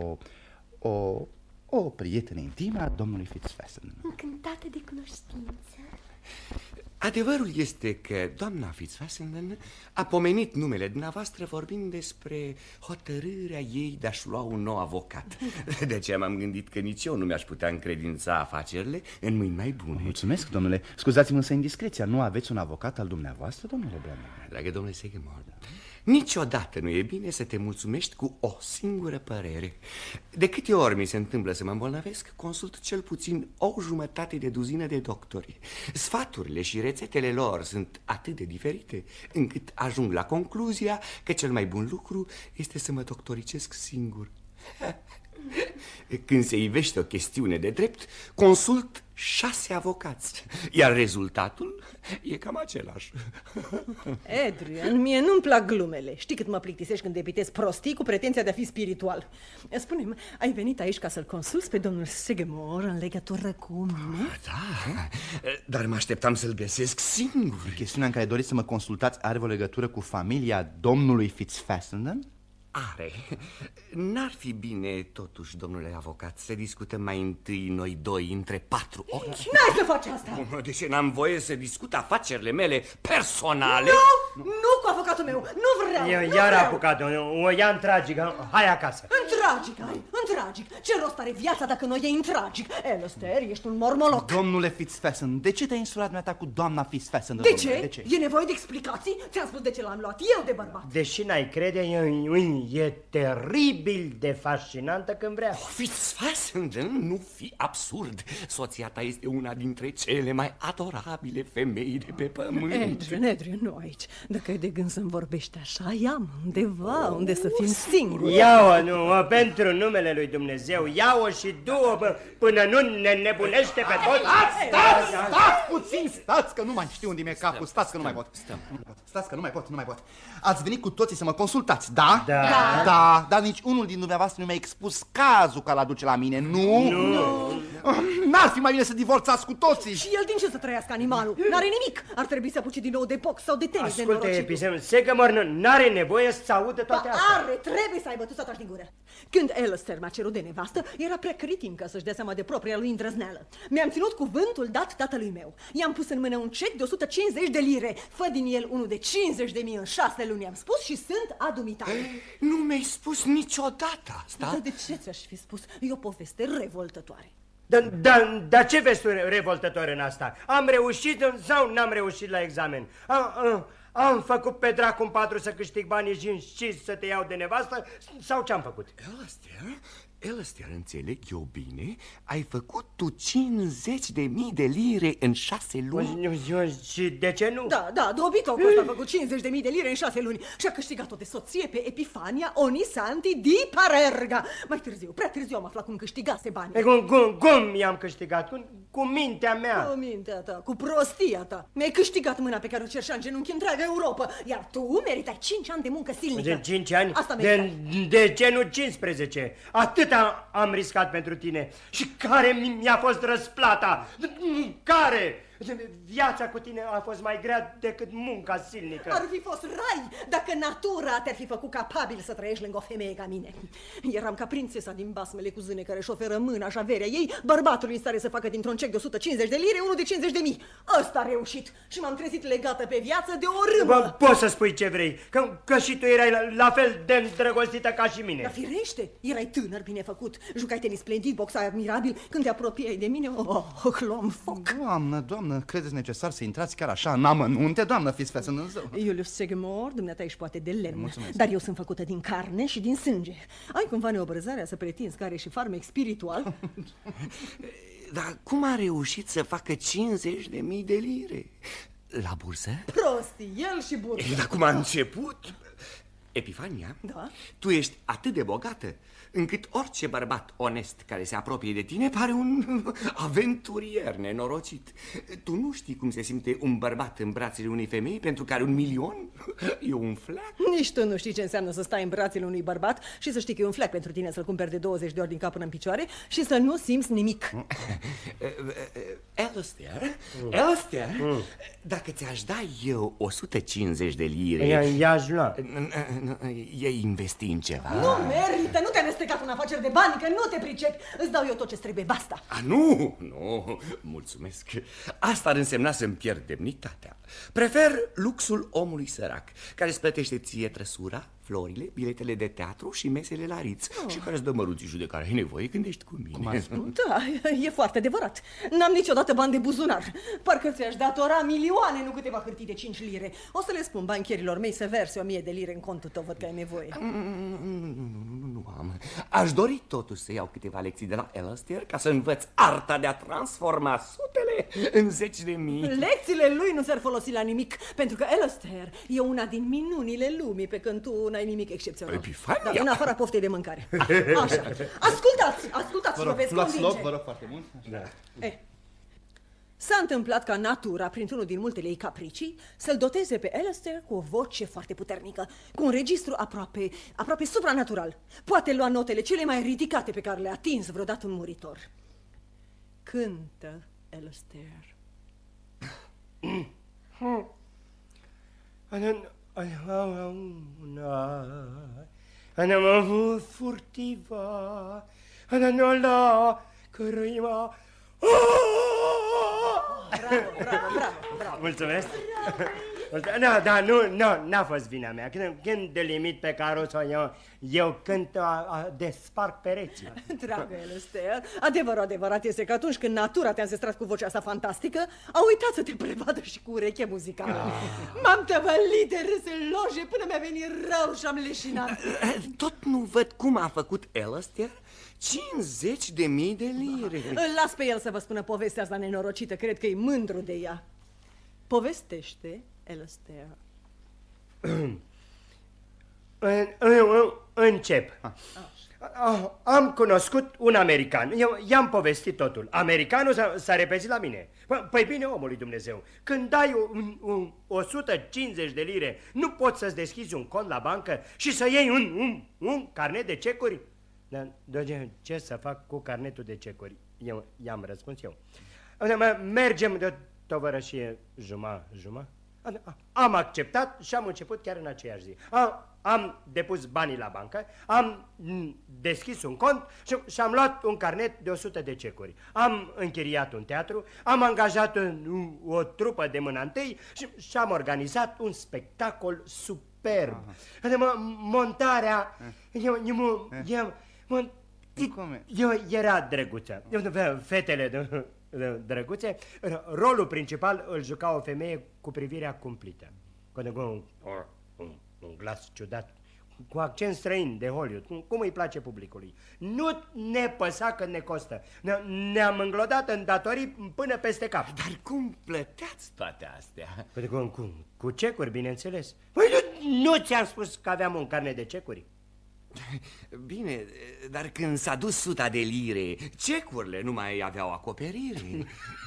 [SPEAKER 6] o prietenă intimă a domnului Fitzfassen.
[SPEAKER 9] Încântată de cunoștință.
[SPEAKER 10] Adevărul este că doamna Fitzfassen a pomenit numele dumneavoastră vorbind despre hotărârea ei de a-și lua un nou avocat. De aceea m-am gândit că nici eu nu mi-aș putea încredința afacerile în mâini mai bune.
[SPEAKER 6] Mulțumesc, domnule. Scuzați-mă însă indiscreția. Nu aveți un avocat al dumneavoastră, domnule Brennan?
[SPEAKER 10] Dragă domnule Segemore, niciodată nu e bine să te mulțumești cu o singură părere. De câte ori mi se întâmplă să mă îmbolnăvesc, consult cel puțin o jumătate de duzină de doctori. Sfaturile și rețetele lor sunt atât de diferite, încât ajung la concluzia că cel mai bun lucru este să mă doctoricesc singur. Când se ivește o chestiune de drept, consult 6 avocați, iar rezultatul e cam același.
[SPEAKER 7] Adrian, mie nu-mi plac glumele. Știi cât mă plictisești când depitezi prostii cu pretenția de a fi spiritual. Spune-mi, ai venit aici ca să-l consulți pe domnul Segemore în legătură cu mine?
[SPEAKER 10] Da, dar mă așteptam să-l găsesc singur.
[SPEAKER 6] Chestiunea în care doriți să mă consultați are o legătură cu familia domnului Fitzfassen?
[SPEAKER 10] Are. N-ar fi bine, totuși, domnule avocat, să discutăm mai întâi noi doi între 4 ochi?
[SPEAKER 7] N-ai să faci asta!
[SPEAKER 10] De ce n-am voie să discut afacerile mele personale?
[SPEAKER 7] Nu cu avocatul meu, nu vreau!
[SPEAKER 8] Iar apucat-o, o ia în tragică, hai acasă.
[SPEAKER 7] În tragic. Ce rost are viața dacă nu e în tragic? Alistair, ești un mormoloc.
[SPEAKER 6] Domnule Fitzfassen, de ce te-ai insulat dumneata cu doamna Fitzfassen?
[SPEAKER 7] De ce? E nevoie de explicații? Ți-am spus de ce l-am luat eu de bărbat.
[SPEAKER 8] Deși n-ai crede, e teribil de fascinantă când vrea.
[SPEAKER 10] Fitzfassen, nu fi absurd. Soția ta este una dintre cele mai adorabile femei de pe pământ.
[SPEAKER 7] Adrian, nu aici. Dacă ai de gând să-mi vorbești așa, ia-mă undeva unde să fim singuri.
[SPEAKER 8] Ia-o, nu, pentru numele lui Dumnezeu, ia-o și du-o până nu ne nebunește pe toți.
[SPEAKER 6] Stați puțin, stați că nu mai știu unde mi-e capul, stați că nu mai pot. Stați că nu mai pot. Ați venit cu toții să mă consultați, da? Da, dar nici unul din dumneavoastră nu mi-a expus cazul că l-aduce la mine, nu? N-ar fi mai bine să divorțați cu toții?
[SPEAKER 7] Și el din ce să trăiască animalul? N-are nimic. Ar trebui să apuce din nou de box sau de tenis.
[SPEAKER 8] Ascultă, Episem, Segemore n-are nevoie să audă toate astea.
[SPEAKER 7] Trebuie să aibă tu să taci din gură. Când Alistair m-a cerut de nevastă, era prea cretin ca să-și dea seama de propria lui îndrăzneală. Mi-am ținut cuvântul dat tatălui meu. I-am pus în mână un cec de 150 de lire. Fă din el unul de 50.000 în 6 luni, am spus, și sunt a dumitale.
[SPEAKER 10] Nu mi-ai spus niciodată asta.
[SPEAKER 7] Dar de ce ți-aș fi spus? E o poveste revoltătoare.
[SPEAKER 8] Dar ce vezi tu revoltător în asta? Am reușit sau n-am reușit la examen? Am făcut pe dracu în 4 să câștig banii și în 5 să te iau de nevastă? Sau ce-am făcut?
[SPEAKER 10] Alistair, înțeleg eu bine, ai făcut tu 50.000 de lire în 6 luni?
[SPEAKER 8] Și de ce nu?
[SPEAKER 7] Da, dobitocul ăsta a făcut 50.000 de lire în 6 luni și a câștigat-o de soție pe Epifania Onisanti di Parerga. Mai târziu, prea târziu am aflat cum câștigase banii.
[SPEAKER 8] Cum i-am câștigat? Cu mintea mea.
[SPEAKER 7] Cu mintea ta, cu prostia ta. Mi-ai câștigat mâna pe care o cerșea în genunchi întreaga Europa, iar tu meritai 5 ani de muncă silnică.
[SPEAKER 8] De 5 ani?
[SPEAKER 7] Asta
[SPEAKER 8] de ce nu 15? Atâta am riscat pentru tine. Și care mi-a fost răsplata? Care? Viața cu tine a fost mai grea decât munca silnică.
[SPEAKER 7] Ar fi fost rai dacă natura te-ar fi făcut capabil să trăiești lângă o femeie ca mine. Eram ca prințesa din basmele cu zâne care își oferă mâna și averea ei bărbatului în stare să facă dintr-un cec de 150 de lire unul de 50.000. Ăsta a reușit și m-am trezit legată pe viață de o râmă.
[SPEAKER 8] Poți să spui ce vrei, că și tu erai la fel de îndrăgostită ca și mine.
[SPEAKER 7] Dar firește, erai tânăr, bine făcut, jucai tenis splendid, boxai admirabil. Când te apropiai de mine, luam foc.
[SPEAKER 6] Doamnă, credeți necesar să intrați chiar așa în amănunte, doamnă Fitzfassen în zău?
[SPEAKER 7] Julius Segemore, dumneata ești poate de lemn.
[SPEAKER 6] Mulțumesc.
[SPEAKER 7] Dar eu sunt făcută din carne și din sânge. Ai cumva neobrăzarea să pretinzi că are și farmec spiritual?
[SPEAKER 10] Dar cum a reușit să facă 50.000 de lire? La bursă?
[SPEAKER 7] Prostii, el și bursă.
[SPEAKER 10] Dar cum a început? Epifania,
[SPEAKER 7] Da?
[SPEAKER 10] tu ești atât de bogată încât orice bărbat onest care se apropie de tine pare un aventurier nenorocit. Tu nu știi cum se simte un bărbat în brațele unei femei pentru care 1.000.000 e un fleac?
[SPEAKER 7] Nici tu nu știi ce înseamnă să stai în brațele unui bărbat și să știi că e un fleac pentru tine să-l cumperi de 20 de ori din cap până în picioare și să nu simți nimic.
[SPEAKER 10] Alistair, dacă ți-aș da eu 150 de lire...
[SPEAKER 8] I-aș lua.
[SPEAKER 10] Ei investi în ceva?
[SPEAKER 7] Nu merită, nu te amesteca în afaceri de bani, că nu te pricepi. Îți dau eu tot ce trebuie, basta.
[SPEAKER 10] Nu, mulțumesc. Asta ar însemna să-mi pierd demnitatea. Prefer luxul omului sărac, care îți plătește ție trăsura, florile, biletele de teatru și mesele la Ritz și care îți dă măruțișul de care ai nevoie când ești cu mine.
[SPEAKER 7] Da, e foarte adevărat. N-am niciodată bani de buzunar. Parcă ți-aș datora milioane, nu câteva hârtii de 5 lire. O să le spun bancherilor mei să verse 1000 de lire în contul tău, văd că ai nevoie.
[SPEAKER 10] Nu am. Aș dori totuși să iau câteva lecții de la Alistair ca să învăț arta de a transforma sutele în 10.000.
[SPEAKER 7] Lecțiile lui nu s-ar folosi la nimic, pentru că Alistair e una din minunile lumii, pe când tu n-ai nimic excepțional.
[SPEAKER 10] Epifania!
[SPEAKER 7] Da, în afara poftei de mâncare. Așa. Ascultați și vă veți convinge.
[SPEAKER 6] Vă rog foarte mult.
[SPEAKER 7] S-a întâmplat ca natura, printr-unul din multele ei capricii, să-l doteze pe Alistair cu o voce foarte puternică, cu un registru aproape supranatural. Poate lua notele cele mai ridicate pe care le-a atins vreodată un muritor. Cântă, Alistair.
[SPEAKER 8] Am avut furtiva, la cărăima.
[SPEAKER 7] Bravo.
[SPEAKER 8] Mulțumesc. Da, n-a fost vina mea. Când delimit pe carul eu cânt desparc pereții.
[SPEAKER 7] Dragă Alistair, adevărat este că atunci când natura te-a înzestrat cu vocea asta fantastică, a uitat să te prevadă și cu ureche muzicală. M-am tăvălit de râs în loje până mi-a venit rău și am leșinat.
[SPEAKER 10] Tot nu văd cum a făcut Alistair 50.000 de lire.
[SPEAKER 7] Îl las pe el să vă spună povestea asta nenorocită, cred că e mândru de ea. Povestește, Alistair.
[SPEAKER 8] Încep. Am cunoscut un american. Eu i-am povestit totul. Americanul s-a repezit la mine. Păi bine, omului Dumnezeu, când dai 150 de lire, nu poți să-ți deschizi un cont la bancă și să iei un carnet de cecuri? Ce să fac cu carnetul de cecuri? Eu i-am răspuns eu. Mergem de tovărășie juma. Am acceptat și am început chiar în aceeași zi. Am depus banii la bancă, am deschis un cont și am luat un carnet de 100 de cecuri. Am închiriat un teatru, am angajat o trupă de mâna întâi și am organizat un spectacol superb. Montarea era drăguță. Fetele drăguțe, rolul principal îl juca o femeie cu privirea cumplită, cu un glas ciudat, cu accent străin de Hollywood, cum îi place publicului. Nu ne păsa că ne costă. Ne-am înglodat în datorii până peste cap.
[SPEAKER 10] Dar cum plăteați toate astea?
[SPEAKER 8] Cu cecuri, bineînțeles. Păi nu ți-am spus că aveam un carnet de cecuri?
[SPEAKER 10] Bine, dar când s-a dus 100 de lire, cecurile nu mai aveau acoperire.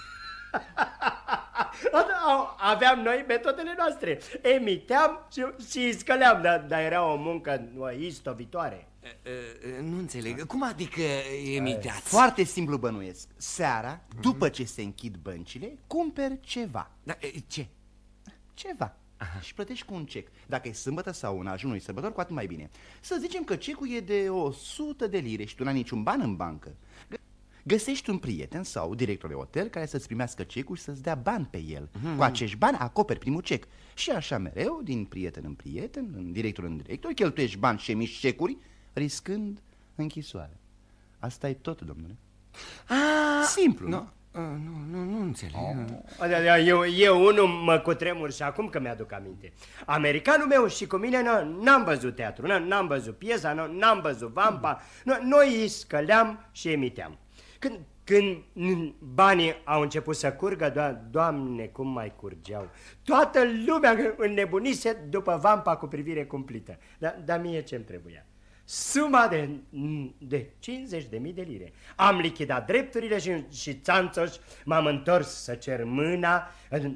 [SPEAKER 8] Aveam noi metodele noastre. Emiteam și scăleam, dar era o muncă istovitoare.
[SPEAKER 10] Nu înțeleg. Cum adică emiteați?
[SPEAKER 6] Foarte simplu bănuiesc. Seara, după ce se închid băncile, cumperi ceva.
[SPEAKER 10] Ce?
[SPEAKER 6] Ceva. Și plătești cu un cec. Dacă e sâmbătă sau în ajunul sărbători, cu atât mai bine. Să zicem că cecul e de 100 de lire și tu n-ai niciun ban în bancă. Găsești un prieten sau director de hotel care să-ți primească cecul și să-ți dea bani pe el. Cu acești bani acoperi primul cec. Și așa mereu, din prieten în prieten, în director în director, cheltuiești bani și emiși cecuri, riscând închisoare. Asta e tot, domnule. Simplu, nu?
[SPEAKER 10] Nu înțeleg.
[SPEAKER 8] Eu unul mă cutremur și acum că mi-aduc aminte. Americanul meu și cu mine n-am văzut teatru, n-am văzut piesa, n-am văzut vampa. Noi îi scăleam și emiteam. Când banii au început să curgă, Doamne, cum mai curgeau. Toată lumea înnebunise după vampa cu privire cumplită. Dar mie ce-mi trebuia? Suma de 50.000 de lire. Am lichidat drepturile și țanțoș m-am întors să cer mâna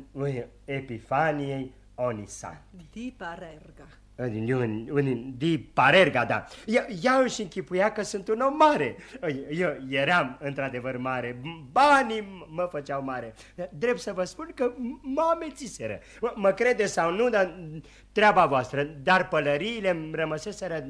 [SPEAKER 8] Epifaniei Onisan.
[SPEAKER 7] Di Parerga.
[SPEAKER 8] Di Parerga, da. Ea își închipuia că sunt un om mare. Eu eram într-adevăr mare. Banii mă făceau mare. Drept să vă spun că mă amețiseră. Mă crede sau nu, dar treaba voastră. Dar pălăriile îmi rămăseseră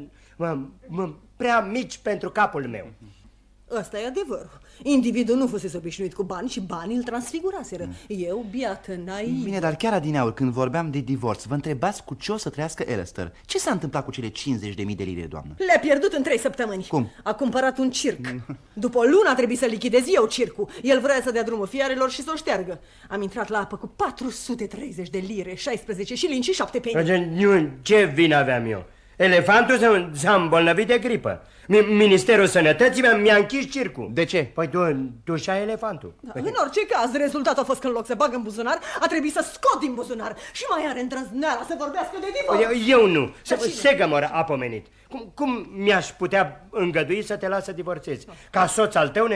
[SPEAKER 8] prea mici pentru capul meu.
[SPEAKER 7] Ăsta e adevărul. Individul nu fusese obișnuit cu bani și banii îl transfiguraseră. Eu, biată, naiv.
[SPEAKER 6] Bine, dar chiar adineauri, când vorbeam de divorț, vă întrebați cu ce o să trăiască Alistair. Ce s-a întâmplat cu cele 50.000 de lire, doamnă?
[SPEAKER 7] Le-a pierdut în 3 săptămâni.
[SPEAKER 6] Cum?
[SPEAKER 7] A cumpărat un circ. După o lună a trebuit să lichidez eu circul. El vrea să dea drumul fiarelor și să o șteargă. Am intrat la apă cu 430 de lire, 16 șilingi și 7 penny.
[SPEAKER 8] Ce vină aveam eu? Elefantul s-a îmbolnăvit de gripă. Ministerul Sănătății mi-a închis circul.
[SPEAKER 6] De ce?
[SPEAKER 8] Păi tu și ai elefantul.
[SPEAKER 7] Da, în orice caz, rezultatul a fost că în loc să bag în buzunar, a trebuit să scot din buzunar. Și mai are îndrăzneala să vorbească de divorț.
[SPEAKER 8] Eu nu. Segamor a pomenit. Cum mi-aș putea îngădui să te las să divorțezi? Ca soț al tău,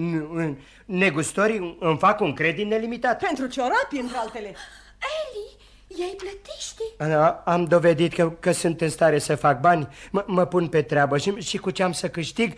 [SPEAKER 8] negustorii îmi fac un credit nelimitat.
[SPEAKER 7] Pentru ciorapi, între altele.
[SPEAKER 9] Eli, ea îi plătește.
[SPEAKER 8] Am dovedit că sunt în stare să fac bani. Mă pun pe treabă și cu ce am să câștig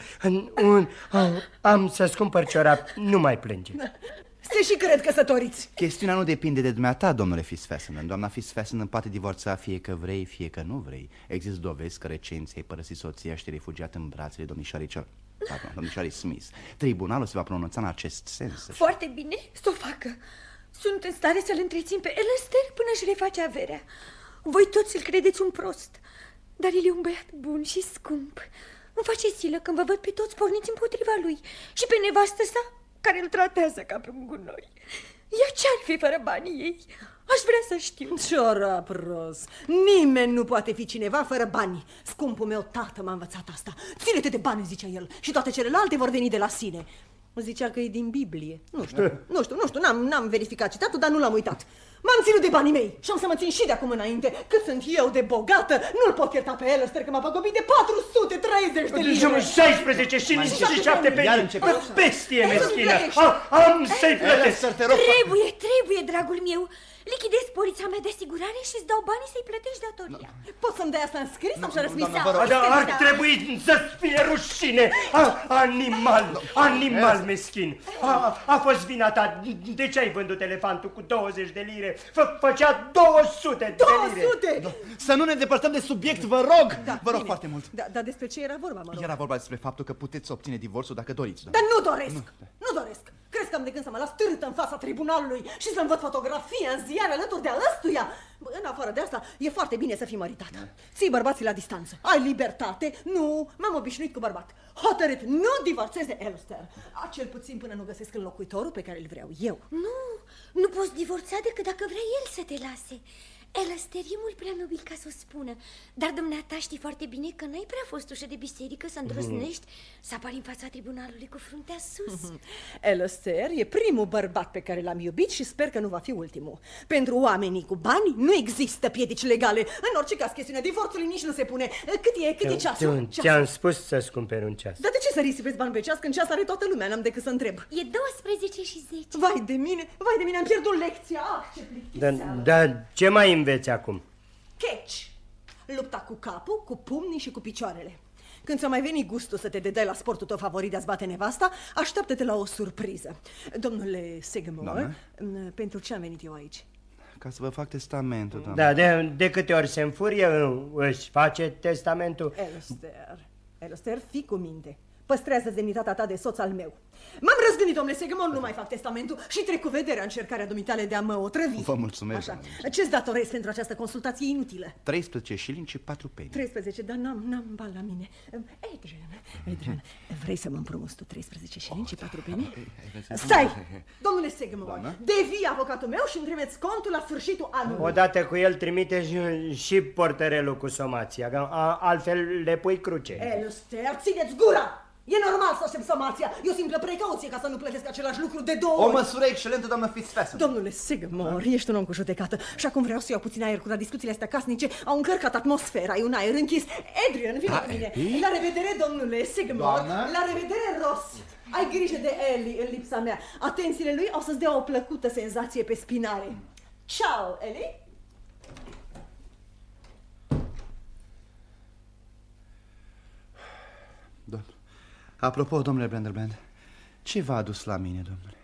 [SPEAKER 8] am să-ți cumpăr ciorapi. Nu mai plânge.
[SPEAKER 7] Se și cred căsătoriți.
[SPEAKER 6] Chestiunea nu depinde de dumneata, domnule Fitzfessenden. Doamna Fitzfessenden poate divorța fie că vrei, fie că nu vrei. Există dovezi că recent ți-ai părăsit soția și te-ai refugiat în brațele domnișoarei Smith. Tribunalul se va pronunța în acest sens.
[SPEAKER 9] Foarte bine, să o facă. Sunt în stare să-l întrețin pe Alistair până își reface averea. Voi toți îl credeți un prost, dar el e un băiat bun și scump. Îmi face silă când vă văd pe toți porniți împotriva lui și pe nevastă sa, care îl tratează ca pe un gunoi. Ea ce-ar fi fără banii ei? Aș vrea să știu.
[SPEAKER 7] Ciorap roz. Nimeni nu poate fi cineva fără bani. Scumpul meu tată m-a învățat asta. Ține-te de bani, zicea el, și toate celelalte vor veni de la sine. Zicea că e din Biblie. Nu știu, n-am verificat citatul, dar nu l-am uitat. M-am ținut de banii mei și am să mă țin și de acum înainte. Cât sunt eu de bogată, nu-l pot ierta pe Alistair că m-a păgubit de 430 de lire.
[SPEAKER 8] 16 și 7 penny. Bestie meschină. Am să-i plătesc.
[SPEAKER 9] Trebuie, dragul meu. Lichidez polița mea de asigurare și îți dau banii să-i plătești datoria.
[SPEAKER 7] Poți să-mi dai asta în scris sau să-ți mi
[SPEAKER 8] ar trebui să-ți fie rușine. Animal meschin. A fost vina ta. De ce ai vândut elefantul cu 20 de lire? Făcea 200 de lire.
[SPEAKER 7] 200?
[SPEAKER 6] Să nu ne îndepărtăm de subiect, vă rog. Vă rog foarte mult.
[SPEAKER 7] Dar despre ce era vorba, mă rog?
[SPEAKER 6] Era vorba despre faptul că puteți obține divorțul dacă doriți.
[SPEAKER 7] Dar nu doresc. Crezi că am de gând să mă las târâtă în fața tribunalului și să-mi văd fotografia în ziar alături de ăstuia? În afară de asta, e foarte bine să fii măritată. Ții bărbații la distanță. Ai libertate. Nu, m-am obișnuit cu bărbat. Hotărât, nu divorțez de Alistair. Cel puțin până nu găsesc înlocuitorul pe care îl vreau eu.
[SPEAKER 9] Nu poți divorța decât dacă vrea el să te lase. Alistair e mult prea nobil ca să o spună. Dar dumneata știi foarte bine că n-ai prea fost ușă de biserică să îndrăznești să apari în fața tribunalului cu fruntea sus.
[SPEAKER 7] Alistair e primul bărbat pe care l-am iubit și sper că nu va fi ultimul. Pentru oamenii cu bani nu există piedici legale. În orice caz, chestiunea divorțului nici nu se pune. Cât e ceasul?
[SPEAKER 8] Ți-am spus să-ți cumperi un ceas.
[SPEAKER 7] Dar de ce să risipeți bani pe ceas când ceas are toată lumea? N-am decât să întreb.
[SPEAKER 9] E 12 și 10.
[SPEAKER 7] Vai de mine, am pierdut lecția. Ce plictiseală.
[SPEAKER 8] Dar ce mai înveți acum?
[SPEAKER 7] Catch. Lupta cu capul, cu pumnii și cu picioarele. Când ți-a mai venit gustul să te dedai la sportul tău favorit de a-ți bate nevasta, așteaptă-te la o surpriză. Domnule Segamore, pentru ce am venit eu aici?
[SPEAKER 6] Ca să vă fac testamentul, doamnă.
[SPEAKER 8] Da, de câte ori se înfurie, își face testamentul.
[SPEAKER 7] Alistair, fii cu minte. Păstrează demnitatea ta de soț al meu. M-am răzgândit, domnule Segamore, nu mai fac testamentul și trec cu vederea încercarea dumitale de a mă otrăvi.
[SPEAKER 6] Vă mulțumesc.
[SPEAKER 7] Așa. Ce-ți datorez pentru această consultație inutilă?
[SPEAKER 6] 13 șilingi și 4 penny.
[SPEAKER 7] 13, dar n-am bani la mine. Adrian, vrei să mă împrumuți tu 13 șilingi și 4 penny? Stai! Domnule Segamore, devii avocatul meu și îmi trimiți contul la sfârșitul anului.
[SPEAKER 8] Odată cu el trimite și portărelul cu somația, altfel le pui cruce.
[SPEAKER 7] Alistair, țineți gura! E normal să aștept somația. E o simplă precauție ca să nu plătesc același lucru de 2 ori.
[SPEAKER 6] O măsură excelentă, doamnă Fitzfesson.
[SPEAKER 7] Domnule Segamore, ești un om cu judecată. Și acum vreau să iau puțin aer curăț. Discuțiile astea casnice au încărcat atmosfera. E un aer închis. Adrian, vino cu mine. La revedere, domnule Segamore. La revedere, Ross. Ai grijă de Ellie în lipsa mea. Atențiile lui au să-ți dea o plăcută senzație pe spinare. Ciao, Ellie.
[SPEAKER 6] Apropo, domnule Blenderbrand, ce v-a adus la mine, domnule?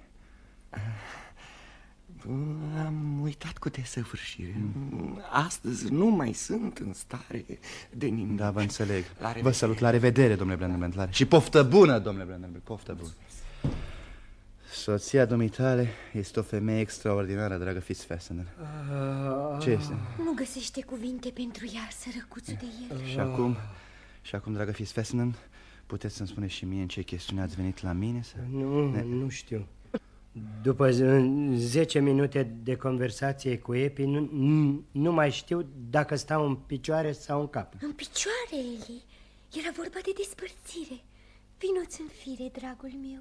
[SPEAKER 10] Am uitat cu desăvârșire. Astăzi nu mai sunt în stare de nimic.
[SPEAKER 6] Da, vă înțeleg. Vă salut, la revedere, domnule Blenderbrand. Și poftă bună, domnule Blenderbrand, poftă bună. Soția dumitale este o femeie extraordinară, dragă Fitzfesson. Ce este?
[SPEAKER 9] Nu găsește cuvinte pentru ea, sărăcuțul de el.
[SPEAKER 6] Și acum, dragă Fitzfesson, puteți să-mi spuneți și mie în ce chestiune ați venit la mine?
[SPEAKER 8] Nu știu. După 10 minute de conversație cu Epi, nu mai știu dacă stau în picioare sau în cap.
[SPEAKER 9] În picioare, Eli? Era vorba de despărțire. Vino-ți în fire, dragul meu.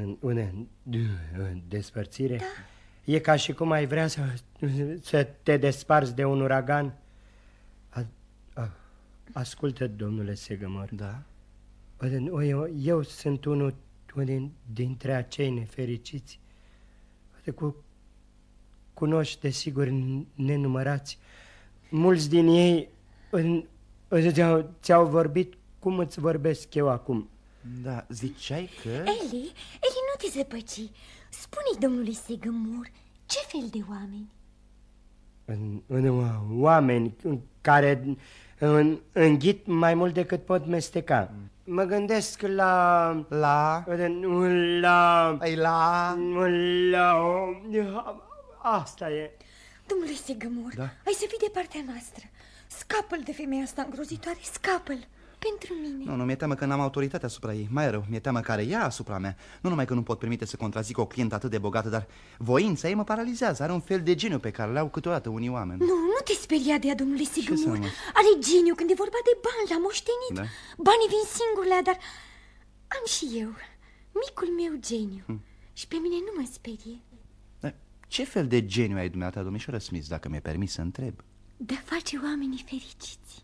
[SPEAKER 8] În despărțire? Da. E ca și cum ai vrea să te desparți de un uragan. Ascultă, domnule Segamore.
[SPEAKER 6] Da?
[SPEAKER 8] Eu sunt unul dintre acei nefericiți. Cunoști, desigur, nenumărați. Mulți din ei ți-au vorbit cum îți vorbesc eu acum.
[SPEAKER 6] Da, ziceai că...
[SPEAKER 9] Eli, nu te zăpăci. Spune-i domnului Segamore, ce fel de oameni?
[SPEAKER 8] Oameni care înghit mai mult decât pot mesteca. Mă gândesc la asta e.
[SPEAKER 9] Domnule Segamore,
[SPEAKER 6] da?
[SPEAKER 9] Ai să fii de partea noastră. Scapă-l de femeia asta îngrozitoare, scapă-l. Pentru mine.
[SPEAKER 6] Nu, mi-e teamă că n-am autoritate asupra ei. Mai rău, mi-e teamă că are ea asupra mea. Nu numai că nu pot permite să contrazic o clientă atât de bogată, dar voința ei mă paralizează. Are un fel de geniu pe care le-au câteodată unii oameni.
[SPEAKER 9] Nu te speria de ea, domnule Segamore. Are geniu când e vorba de bani, l-a moștenit. Da? Banii vin singuri la ea, dar am și eu micul meu geniu. Și pe mine nu mă sperie.
[SPEAKER 6] Ce fel de geniu ai dumneata, domnișoară Smith, dacă mi-e permis să întreb?
[SPEAKER 9] De a face oamenii fericiți.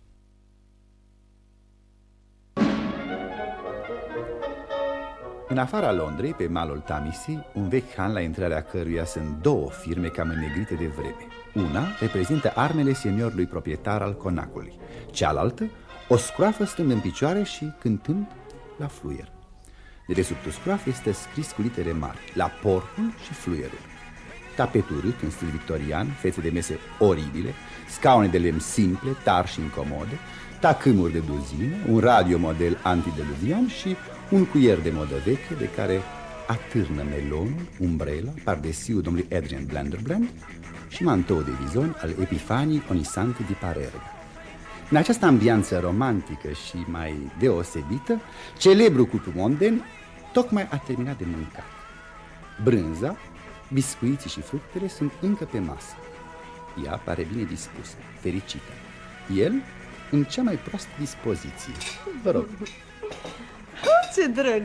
[SPEAKER 5] În afara Londrei, pe malul Thamesii, un vechi han la intrarea căruia sunt 2 firme cam înnegrite de vreme. Una reprezintă armele seniorului proprietar al conacului, cealaltă o scroafă stând în picioare și cântând la fluier. De desubtul scroafei este scris cu litere mari, la porcul și fluierul. Tapetul rât în stil victorian, fețe de mese oribile, scaune de lemn simple, tari și incomode, tacâmuri de duzină, un radio model antideluvian și un cuier de modă veche de care atârnă melonul, umbrela, pardesiul domnului Adrian Blenderbrand și mantou de vizon al Epifanii Onisanti di Parerga. În această ambianță romantică și mai deosebită, celebru cuplu monden tocmai a terminat de mâncat. Brânza, biscuiții și fructele sunt încă pe masă. Ea pare bine dispusă, fericită. El în cea mai proastă dispoziție. Vă rog.
[SPEAKER 7] Ce drăguț!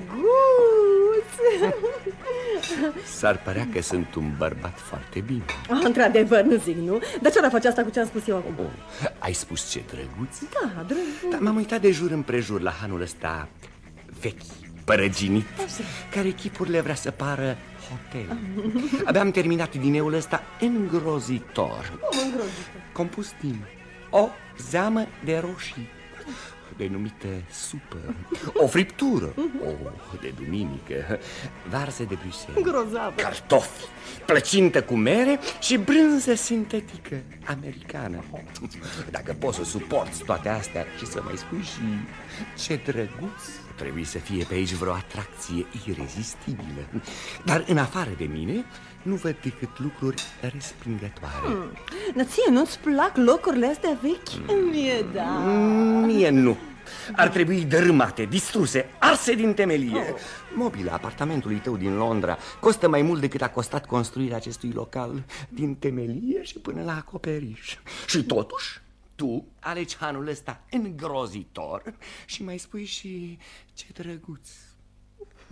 [SPEAKER 10] S-ar părea că sunt un bărbat foarte bine.
[SPEAKER 7] Într-adevăr, nu zic, nu? Dar ce-ar face asta cu ce am spus eu acum?
[SPEAKER 10] Ai spus ce drăguț?
[SPEAKER 7] Da, drăguț.
[SPEAKER 10] Dar m-am uitat de jur împrejur la hanul ăsta vechi, părăginit, care chipurile vrea să pară hotel. Abia am terminat dineul ăsta îngrozitor. Compus din o zeamă de roșii, denumită supă, o friptură, de duminică, varză de Bruxelles,
[SPEAKER 7] grozavă,
[SPEAKER 10] cartofi, plăcintă cu mere și brânză sintetică americană. Dacă poți să suporți toate astea și să mai spui și ce drăguț, trebuie să fie pe aici vreo atracție irezistibilă. Dar în afară de mine nu văd decât lucruri respingătoare.
[SPEAKER 7] Dar ție nu-ți plac locurile astea vechi? Mie da.
[SPEAKER 10] Mie nu. Ar trebui dărâmate, distruse, arse din temelie. Mobila apartamentului tău din Londra costă mai mult decât a costat construirea acestui local, din temelie și până la acoperiș. Și totuși tu alegi hanul ăsta îngrozitor și mai spui și ce drăguț.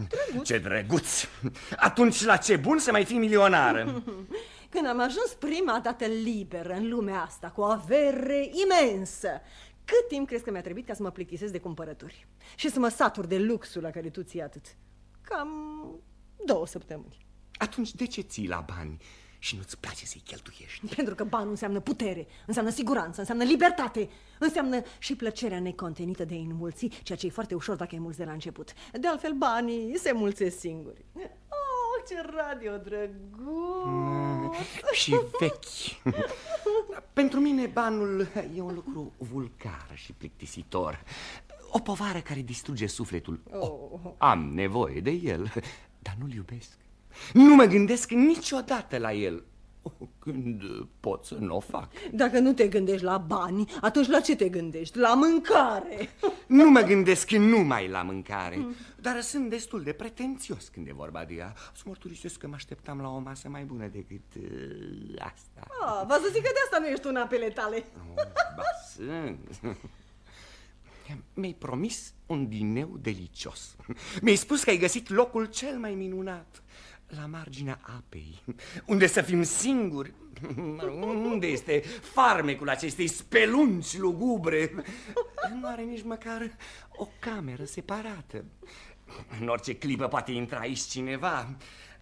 [SPEAKER 7] Drăguț.
[SPEAKER 10] Ce drăguț! Atunci la ce bun să mai fii milionară?
[SPEAKER 7] Când am ajuns prima dată liberă în lumea asta, cu o avere imensă, cât timp crezi că mi-a trebuit ca să mă plictisesc de cumpărături și să mă satur de luxul la care tu ții atât? Cam 2 săptămâni.
[SPEAKER 10] Atunci de ce ții la bani și nu-ți place să-i cheltuiești?
[SPEAKER 7] Pentru că banul înseamnă putere, înseamnă siguranță, înseamnă libertate, înseamnă și plăcerea necontenită de a înmulți, ceea ce e foarte ușor dacă ai mulți de la început. De altfel, banii se mulțesc singuri. Oh, ce radio drăguț!
[SPEAKER 10] Și vechi. Pentru mine banul e un lucru vulgar și plictisitor. O povară care distruge sufletul. Am nevoie de el, dar nu-l iubesc. Nu mă gândesc niciodată la el. Când pot să nu o fac.
[SPEAKER 7] Dacă nu te gândești la bani, atunci la ce te gândești? La mâncare.
[SPEAKER 10] Nu mă gândesc numai la mâncare, dar sunt destul de pretențios când e vorba de ea. Să mărturisesc că mă așteptam la o masă mai bună decât asta.
[SPEAKER 7] Vă să zic că de asta nu ești în apele tale.
[SPEAKER 10] Ba sunt. Mi-ai promis un dineu delicios. Mi-ai spus că ai găsit locul cel mai minunat, la marginea apei, unde să fim singuri. Unde este farmecul acestei spelunci lugubre? Nu are nici măcar o cameră separată. În orice clipă poate intra aici cineva.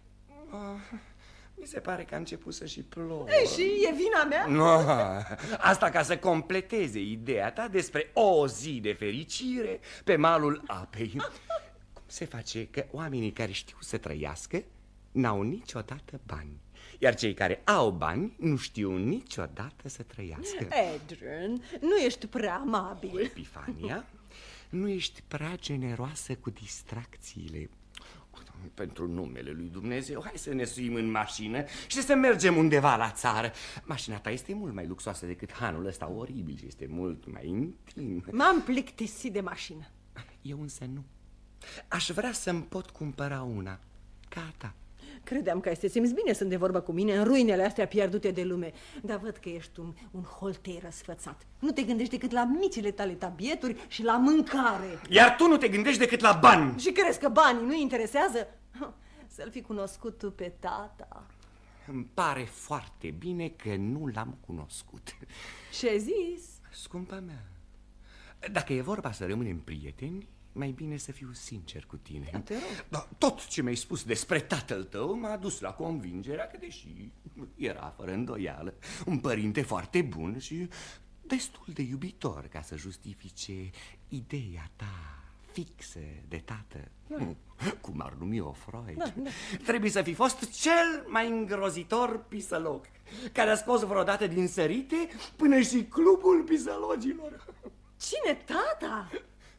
[SPEAKER 10] Mi se pare că a început să și plouă.
[SPEAKER 7] Și e vina mea?
[SPEAKER 10] No, asta ca să completeze ideea ta despre o zi de fericire pe malul apei. Cum se face că oamenii care știu să trăiască n-au niciodată bani, iar cei care au bani nu știu niciodată să trăiască?
[SPEAKER 7] Adrian, nu ești prea amabil.
[SPEAKER 10] Epifania, nu ești prea generoasă cu distracțiile. Pentru numele lui Dumnezeu, hai să ne suim în mașină și să mergem undeva la țară. Mașina ta este mult mai luxoasă decât hanul ăsta oribil și este mult mai intim.
[SPEAKER 7] M-am plictisit de mașină.
[SPEAKER 10] Eu însă nu. Aș vrea să-mi pot cumpăra una ca a ta.
[SPEAKER 7] Credeam că ai să te simți bine să de vorbă cu mine în ruinele astea pierdute de lume. Dar văd că ești un holtei răsfățat. Nu te gândești decât la micile tale tabieturi și la mâncare.
[SPEAKER 10] Iar tu nu te gândești decât la bani.
[SPEAKER 7] Și crezi că banii nu interesează? Să-l fi cunoscut tu pe tata.
[SPEAKER 10] Îmi pare foarte bine că nu l-am cunoscut.
[SPEAKER 7] Ce-ai zis?
[SPEAKER 10] Scumpa mea, dacă e vorba să rămânem prieteni, mai bine să fiu sincer cu tine.
[SPEAKER 7] Te rog.
[SPEAKER 10] Dar tot ce mi-ai spus despre tatăl tău m-a dus la convingerea că, deși era fără îndoială un părinte foarte bun și destul de iubitor ca să justifice ideea ta fixă de tată, cum ar numi-o Freud, trebuie să fi fost cel mai îngrozitor pisălog care a scos vreodată din sărite până și clubul pisălogilor.
[SPEAKER 7] Cine, tata?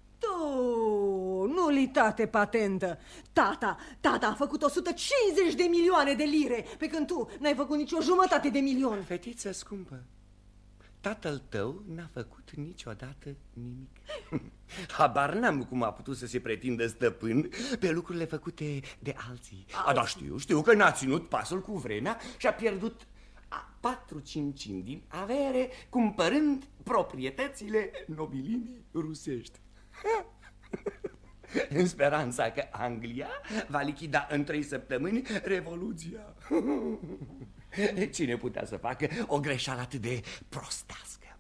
[SPEAKER 7] Tu, nulitate patentă. Tata a făcut 150 de milioane de lire, pe când tu n-ai făcut nici o jumătate de milion.
[SPEAKER 10] Fetiță scumpă, tatăl tău n-a făcut niciodată nimic. Habar n-am cum a putut să se pretindă stăpân pe lucrurile făcute de alții. Dar știu că n-a ținut pasul cu vremea și a pierdut 4/5 din avere cumpărând proprietățile nobilimii rusești. În speranța că Anglia va lichida în 3 săptămâni Revoluția. Cine putea să facă o greșeală atât de prostească?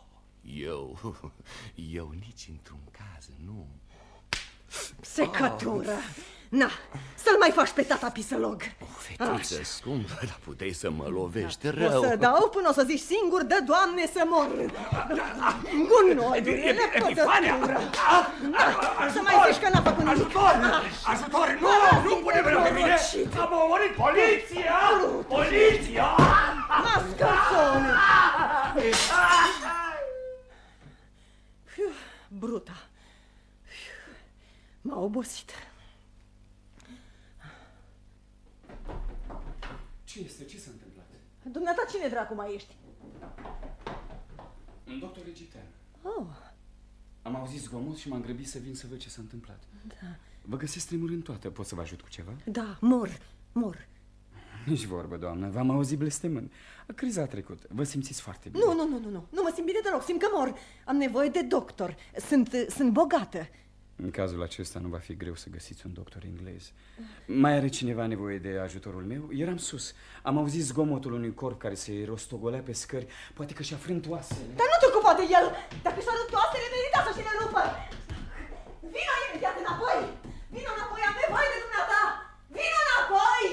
[SPEAKER 10] Eu nici într-un caz nu.
[SPEAKER 7] Secătură. Na, să-l mai faci pe tata pisălog.
[SPEAKER 10] Fetiță scumpă, dar puteai să mă lovești rău.
[SPEAKER 7] O să dau până o să zici singur, dă Doamne să mor. Gunoiurile, nepătătură. Să mai zici că n-a făcut nimic.
[SPEAKER 10] Ajutor, nu pune mâna pe mine. Am omorât poliția. Poliția.
[SPEAKER 7] Mascățone. Bruta. M-a obosit.
[SPEAKER 5] Ce este? Ce s-a întâmplat?
[SPEAKER 7] Dumneata, cine dracu mai ești?
[SPEAKER 5] Un doctor egiptean.
[SPEAKER 7] Oh.
[SPEAKER 5] Am auzit zgomot și m-am grăbit să vin să văd ce s-a întâmplat.
[SPEAKER 7] Da.
[SPEAKER 5] Vă găsesc tremurând toată. Pot să vă ajut cu ceva?
[SPEAKER 7] Da, mor.
[SPEAKER 5] Nici vorbă, doamnă. V-am auzit blestemând. Criza a trecut. Vă simțiți foarte bine.
[SPEAKER 7] Nu mă simt bine deloc. Simt că mor. Am nevoie de doctor. Sunt bogată.
[SPEAKER 11] În cazul acesta nu va fi greu să găsiți un doctor englez. Mai are cineva nevoie de ajutorul meu? Eram sus. Am auzit zgomotul unui corp care se rostogolea pe scări. Poate că și-a frânt oasele.
[SPEAKER 7] Dar nu te ocupa de el! Dacă și-a rupt oasele, merita să și le rupă! Vino imediat înapoi! Vino înapoi, am nevoie de dumneata! Vino înapoi!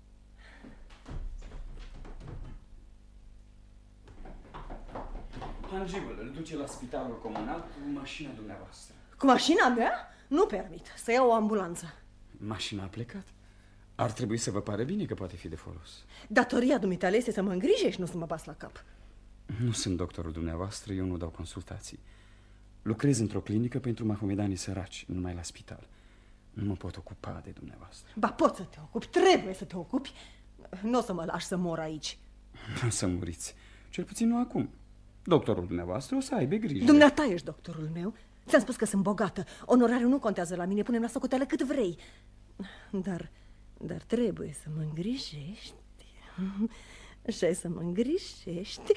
[SPEAKER 11] Hangibul îl duce la spitalul comunal cu mașina dumneavoastră.
[SPEAKER 7] Cu mașina mea? Nu permit să iau o ambulanță.
[SPEAKER 11] Mașina a plecat. Ar trebui să vă pare bine că poate fi de folos.
[SPEAKER 7] Datoria dumitale este să mă îngrijești, nu să mă bas la cap.
[SPEAKER 11] Nu sunt doctorul dumneavoastră, eu nu dau consultații. Lucrez într-o clinică pentru mahomedanii săraci, numai la spital. Nu mă pot ocupa de dumneavoastră.
[SPEAKER 7] Ba, poți să te ocupi, trebuie să te ocupi. Nu o să mă lași să mor aici.
[SPEAKER 11] Nu să muriți, cel puțin nu acum. Doctorul dumneavoastră o să aibă grijă.
[SPEAKER 7] Dumneata ești doctorul meu. Ți-am spus că sunt bogată. Onorariul nu contează la mine, punem la socoteală cât vrei. Dar trebuie să mă îngrijești. Și ai să mă îngrijești.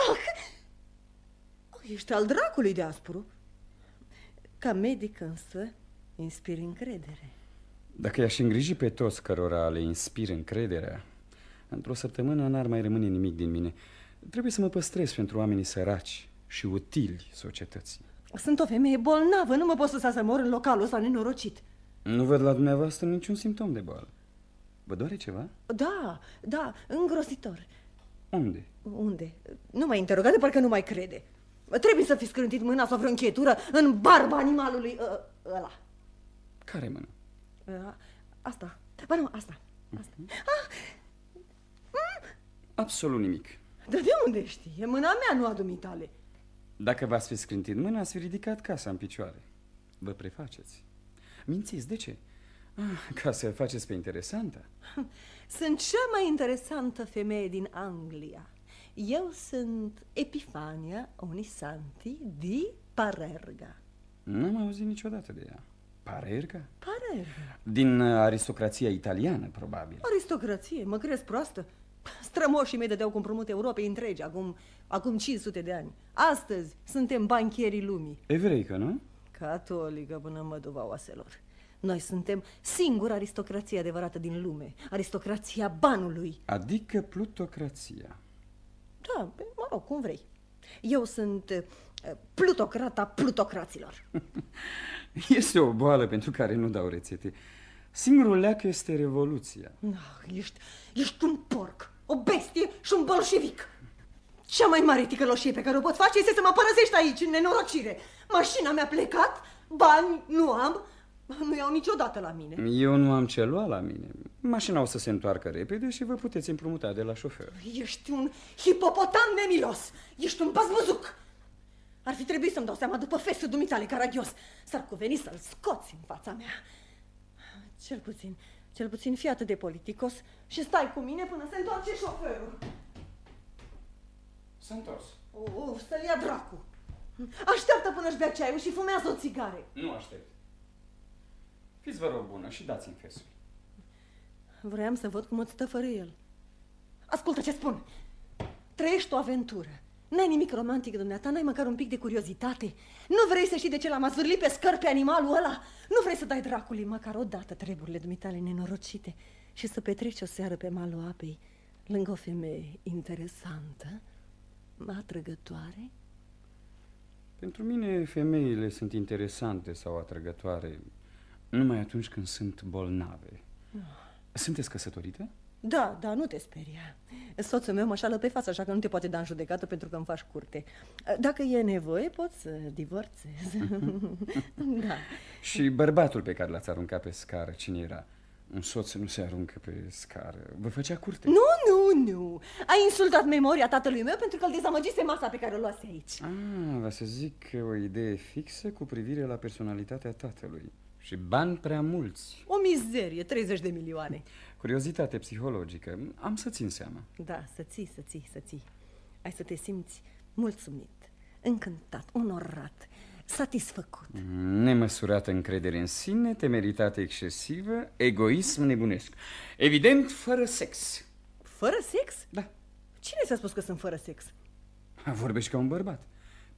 [SPEAKER 7] Ești al dracului de aspru. Ca medic însă inspiri încredere.
[SPEAKER 11] Dacă i-aș îngriji pe toți cărora le inspir încrederea, într-o săptămână n-ar mai rămâne nimic din mine. Trebuie să mă păstrez pentru oamenii săraci și utili societății.
[SPEAKER 7] Sunt o femeie bolnavă, nu mă pot lăsa să mor în localul ăsta nenorocit.
[SPEAKER 11] Nu văd la dumneavoastră niciun simptom de boală. Vă doare ceva?
[SPEAKER 7] Da, îngrositor.
[SPEAKER 11] Unde?
[SPEAKER 7] Nu m-ai interogat, de parcă nu mai crede. Trebuie să fi scrântit mâna sau vreo încheietură în barba animalului ăla.
[SPEAKER 11] Care mână?
[SPEAKER 7] Asta. Ba nu, asta.
[SPEAKER 11] Absolut nimic.
[SPEAKER 7] Dar de unde știi? E mâna mea, nu a dumitale.
[SPEAKER 11] Dacă v-ați fi scrântit mâna, ați fi ridicat casa în picioare. Vă prefaceți. Mințiți, de ce? Ca să faceți pe interesantă.
[SPEAKER 7] Sunt cea mai interesantă femeie din Anglia. Eu sunt Epifania Onisanti di Parerga.
[SPEAKER 11] N-am auzit niciodată de ea. Parerga?
[SPEAKER 7] Parerga.
[SPEAKER 11] Din aristocrația italiană, probabil.
[SPEAKER 7] Aristocrație? Mă crezi proastă? Strămoșii mei dădeau compromut Europei întregi acum 500 de ani. Astăzi suntem banchierii lumii.
[SPEAKER 11] Evreică, nu?
[SPEAKER 7] Catolică până măduva oaselor. Noi suntem singura aristocrație adevărată din lume. Aristocrația banului.
[SPEAKER 11] Adică plutocrația.
[SPEAKER 7] Da, mă rog, cum vrei. Eu sunt plutocrata plutocraților.
[SPEAKER 11] Este o boală pentru care nu dau rețete. Singurul leac este revoluția.
[SPEAKER 7] Ești un porc, o bestie și un bolșevic. Cea mai mare ticăloșie pe care o pot face este să mă părăsești aici, în nenorocire. Mașina mi-a plecat, bani nu am, nu iau niciodată la mine.
[SPEAKER 11] Eu nu am ce lua la mine. Mașina o să se întoarcă repede și vă puteți împrumuta de la șofer.
[SPEAKER 7] Ești un hipopotam nemilos, ești un bazbuzuc. Ar fi trebuit să-mi dau seama după festul dumitale caragios. S-ar cuveni să-l scoți în fața mea. Cel puțin fii atât de politicos și stai cu mine până se întoarce șoferul.
[SPEAKER 11] S-a întors.
[SPEAKER 7] Să-l ia dracu. Așteaptă până-și bea ceaiul și fumează o țigare.
[SPEAKER 11] Nu aștept. Fiți vă rog bună și dați-mi fesul.
[SPEAKER 7] Vroiam să văd cum îți stă fără el. Ascultă ce spun. Trăiești o aventură. N-ai nimic romantic, dumneata, n-ai măcar un pic de curiozitate. Nu vrei să știi de ce l-am azvârlit pe scări pe animalul ăla? Nu vrei să dai dracului măcar o dată treburile dumitale nenorocite și să petreci o seară pe malul apei lângă o femeie interesantă, atrăgătoare?
[SPEAKER 11] Pentru mine femeile sunt interesante sau atrăgătoare numai atunci când sunt bolnave. Sunteți căsătorită?
[SPEAKER 7] Da, nu te speria. Soțul meu mă șală pe față, așa că nu te poate da în judecată pentru că îmi faci curte. Dacă e nevoie, pot să divorțez. Da.
[SPEAKER 11] Și bărbatul pe care l-ați aruncat pe scară, cine era? Un soț nu se aruncă pe scară. Vă făcea curte?
[SPEAKER 7] Nu. Ai insultat memoria tatălui meu pentru că îl dezamăgise masa pe care o luase aici.
[SPEAKER 11] Va să zic o idee fixă cu privire la personalitatea tatălui. Și bani prea mulți.
[SPEAKER 7] O mizerie, 30 de milioane.
[SPEAKER 11] Curiozitate psihologică, am să țin seama.
[SPEAKER 7] Da, să ții. Ai să te simți mulțumit, încântat, onorat, satisfăcut.
[SPEAKER 11] Nemăsurată încredere în sine, temeritate excesivă, egoism nebunesc. Evident, fără sex.
[SPEAKER 7] Fără sex?
[SPEAKER 11] Da.
[SPEAKER 7] Cine ți-a spus că sunt fără sex?
[SPEAKER 11] Vorbești ca un bărbat.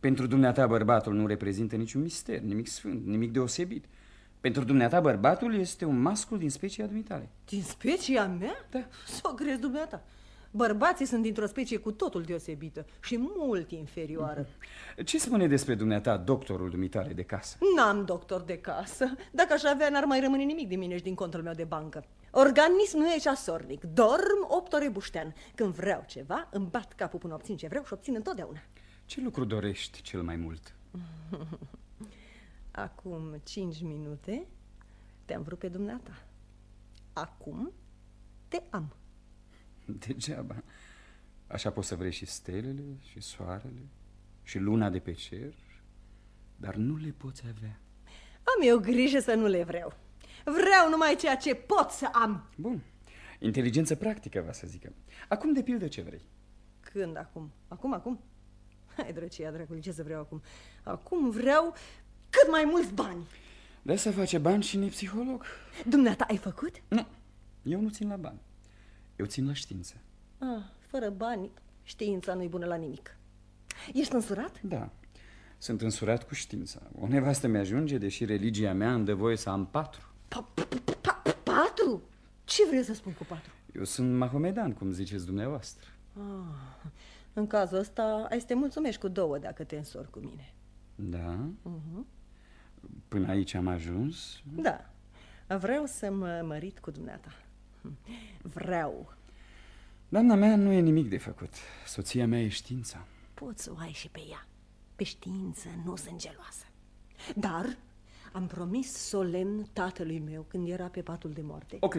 [SPEAKER 11] Pentru dumneata bărbatul nu reprezintă niciun mister, nimic sfânt, nimic deosebit. Pentru dumneata bărbatul este un mascul din specia dumitale.
[SPEAKER 7] Din specia mea?
[SPEAKER 11] Da.
[SPEAKER 7] S-o crezi dumneata? Bărbații sunt dintr-o specie cu totul deosebită și mult inferioară.
[SPEAKER 11] Ce spune despre dumneata doctorul dumitale de casă?
[SPEAKER 7] N-am doctor de casă. Dacă aș avea, n-ar mai rămâne nimic din mine și din contul meu de bancă. Organismul meu e ceasornic. Dorm 8 ore buștean. Când vreau ceva, îmi bat capul până obțin ce vreau și obțin întotdeauna.
[SPEAKER 11] Ce lucru dorești cel mai mult?
[SPEAKER 7] Acum 5 minute te-am vrut pe dumneata. Acum te am.
[SPEAKER 11] Degeaba. Așa poți să vrei și stelele, și soarele, și luna de pe cer, dar nu le poți avea.
[SPEAKER 7] Am eu grijă să nu le vreau. Vreau numai ceea ce pot să am.
[SPEAKER 11] Bun. Inteligență practică, va să zică. Acum, de pildă, ce vrei?
[SPEAKER 7] Când acum? Acum? Hai, drăcia dracului, ce să vreau acum? Acum vreau cât mai mulți bani.
[SPEAKER 11] De să face bani și psiholog.
[SPEAKER 7] Dumneata ai făcut?
[SPEAKER 11] Nu, eu nu țin la bani. Eu țin la știință.
[SPEAKER 7] Fără bani, știința nu-i bună la nimic. Ești însurat?
[SPEAKER 11] Da, sunt însurat cu știința. O nevastă mi-ajunge, deși religia mea îmi dă voie să am 4.
[SPEAKER 7] 4? Ce vrei să spun cu 4?
[SPEAKER 11] Eu sunt mahomedan, cum ziceți dumneavoastră.
[SPEAKER 7] În cazul ăsta ai să te mulțumești cu 2 dacă te însori cu mine.
[SPEAKER 11] Da? Până aici am ajuns?
[SPEAKER 7] Da, vreau să mă mărit cu dumneata. Vreau.
[SPEAKER 11] Doamna mea, nu e nimic de făcut. Soția mea e știința.
[SPEAKER 7] Poți să o ai și pe ea. Pe știință nu sunt geloasă. Dar am promis solemn tatălui meu când era pe patul de moarte.
[SPEAKER 11] O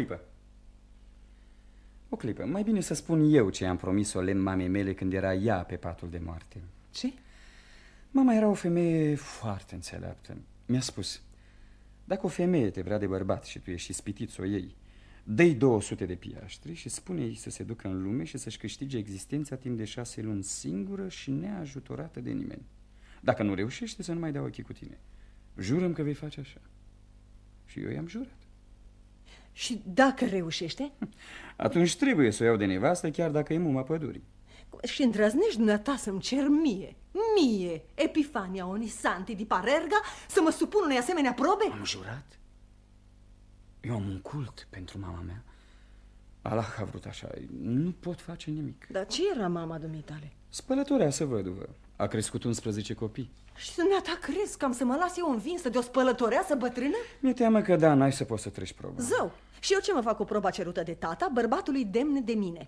[SPEAKER 11] clipă. Mai bine să spun eu ce am promis solemn mamei mele când era ea pe patul de moarte.
[SPEAKER 7] Ce?
[SPEAKER 11] Mama era o femeie foarte înțeleaptă. Mi-a spus: dacă o femeie te vrea de bărbat și tu ești ispitit să o iei, dă-i 200 de piaștri și spune-i să se ducă în lume și să-și câștige existența timp de 6 luni singură și neajutorată de nimeni. Dacă nu reușește, să nu mai dea ochii cu tine. Jurăm că vei face așa. Și eu i-am jurat.
[SPEAKER 7] Și dacă reușește?
[SPEAKER 11] Atunci trebuie să o iau de nevastă, chiar dacă e muma pădurii.
[SPEAKER 7] Și îndrăznești dumneata să-mi cer mie, Epifania Onisanti di Parerga, să mă supun unei asemenea probe?
[SPEAKER 11] Am jurat? Eu am un cult pentru mama mea. Allah a vrut așa. Nu pot face nimic.
[SPEAKER 7] Dar ce era mama dumitale?
[SPEAKER 11] Spălătoreasă văduvă. A crescut 11 copii.
[SPEAKER 7] Și dumneata crezi că am să mă las eu învinsă de o spălătoreasă bătrână?
[SPEAKER 11] Mi-e teamă că da, n-ai să poți să treci proba.
[SPEAKER 7] Zău, și eu ce mă fac cu proba cerută de tata, bărbatului demn de mine?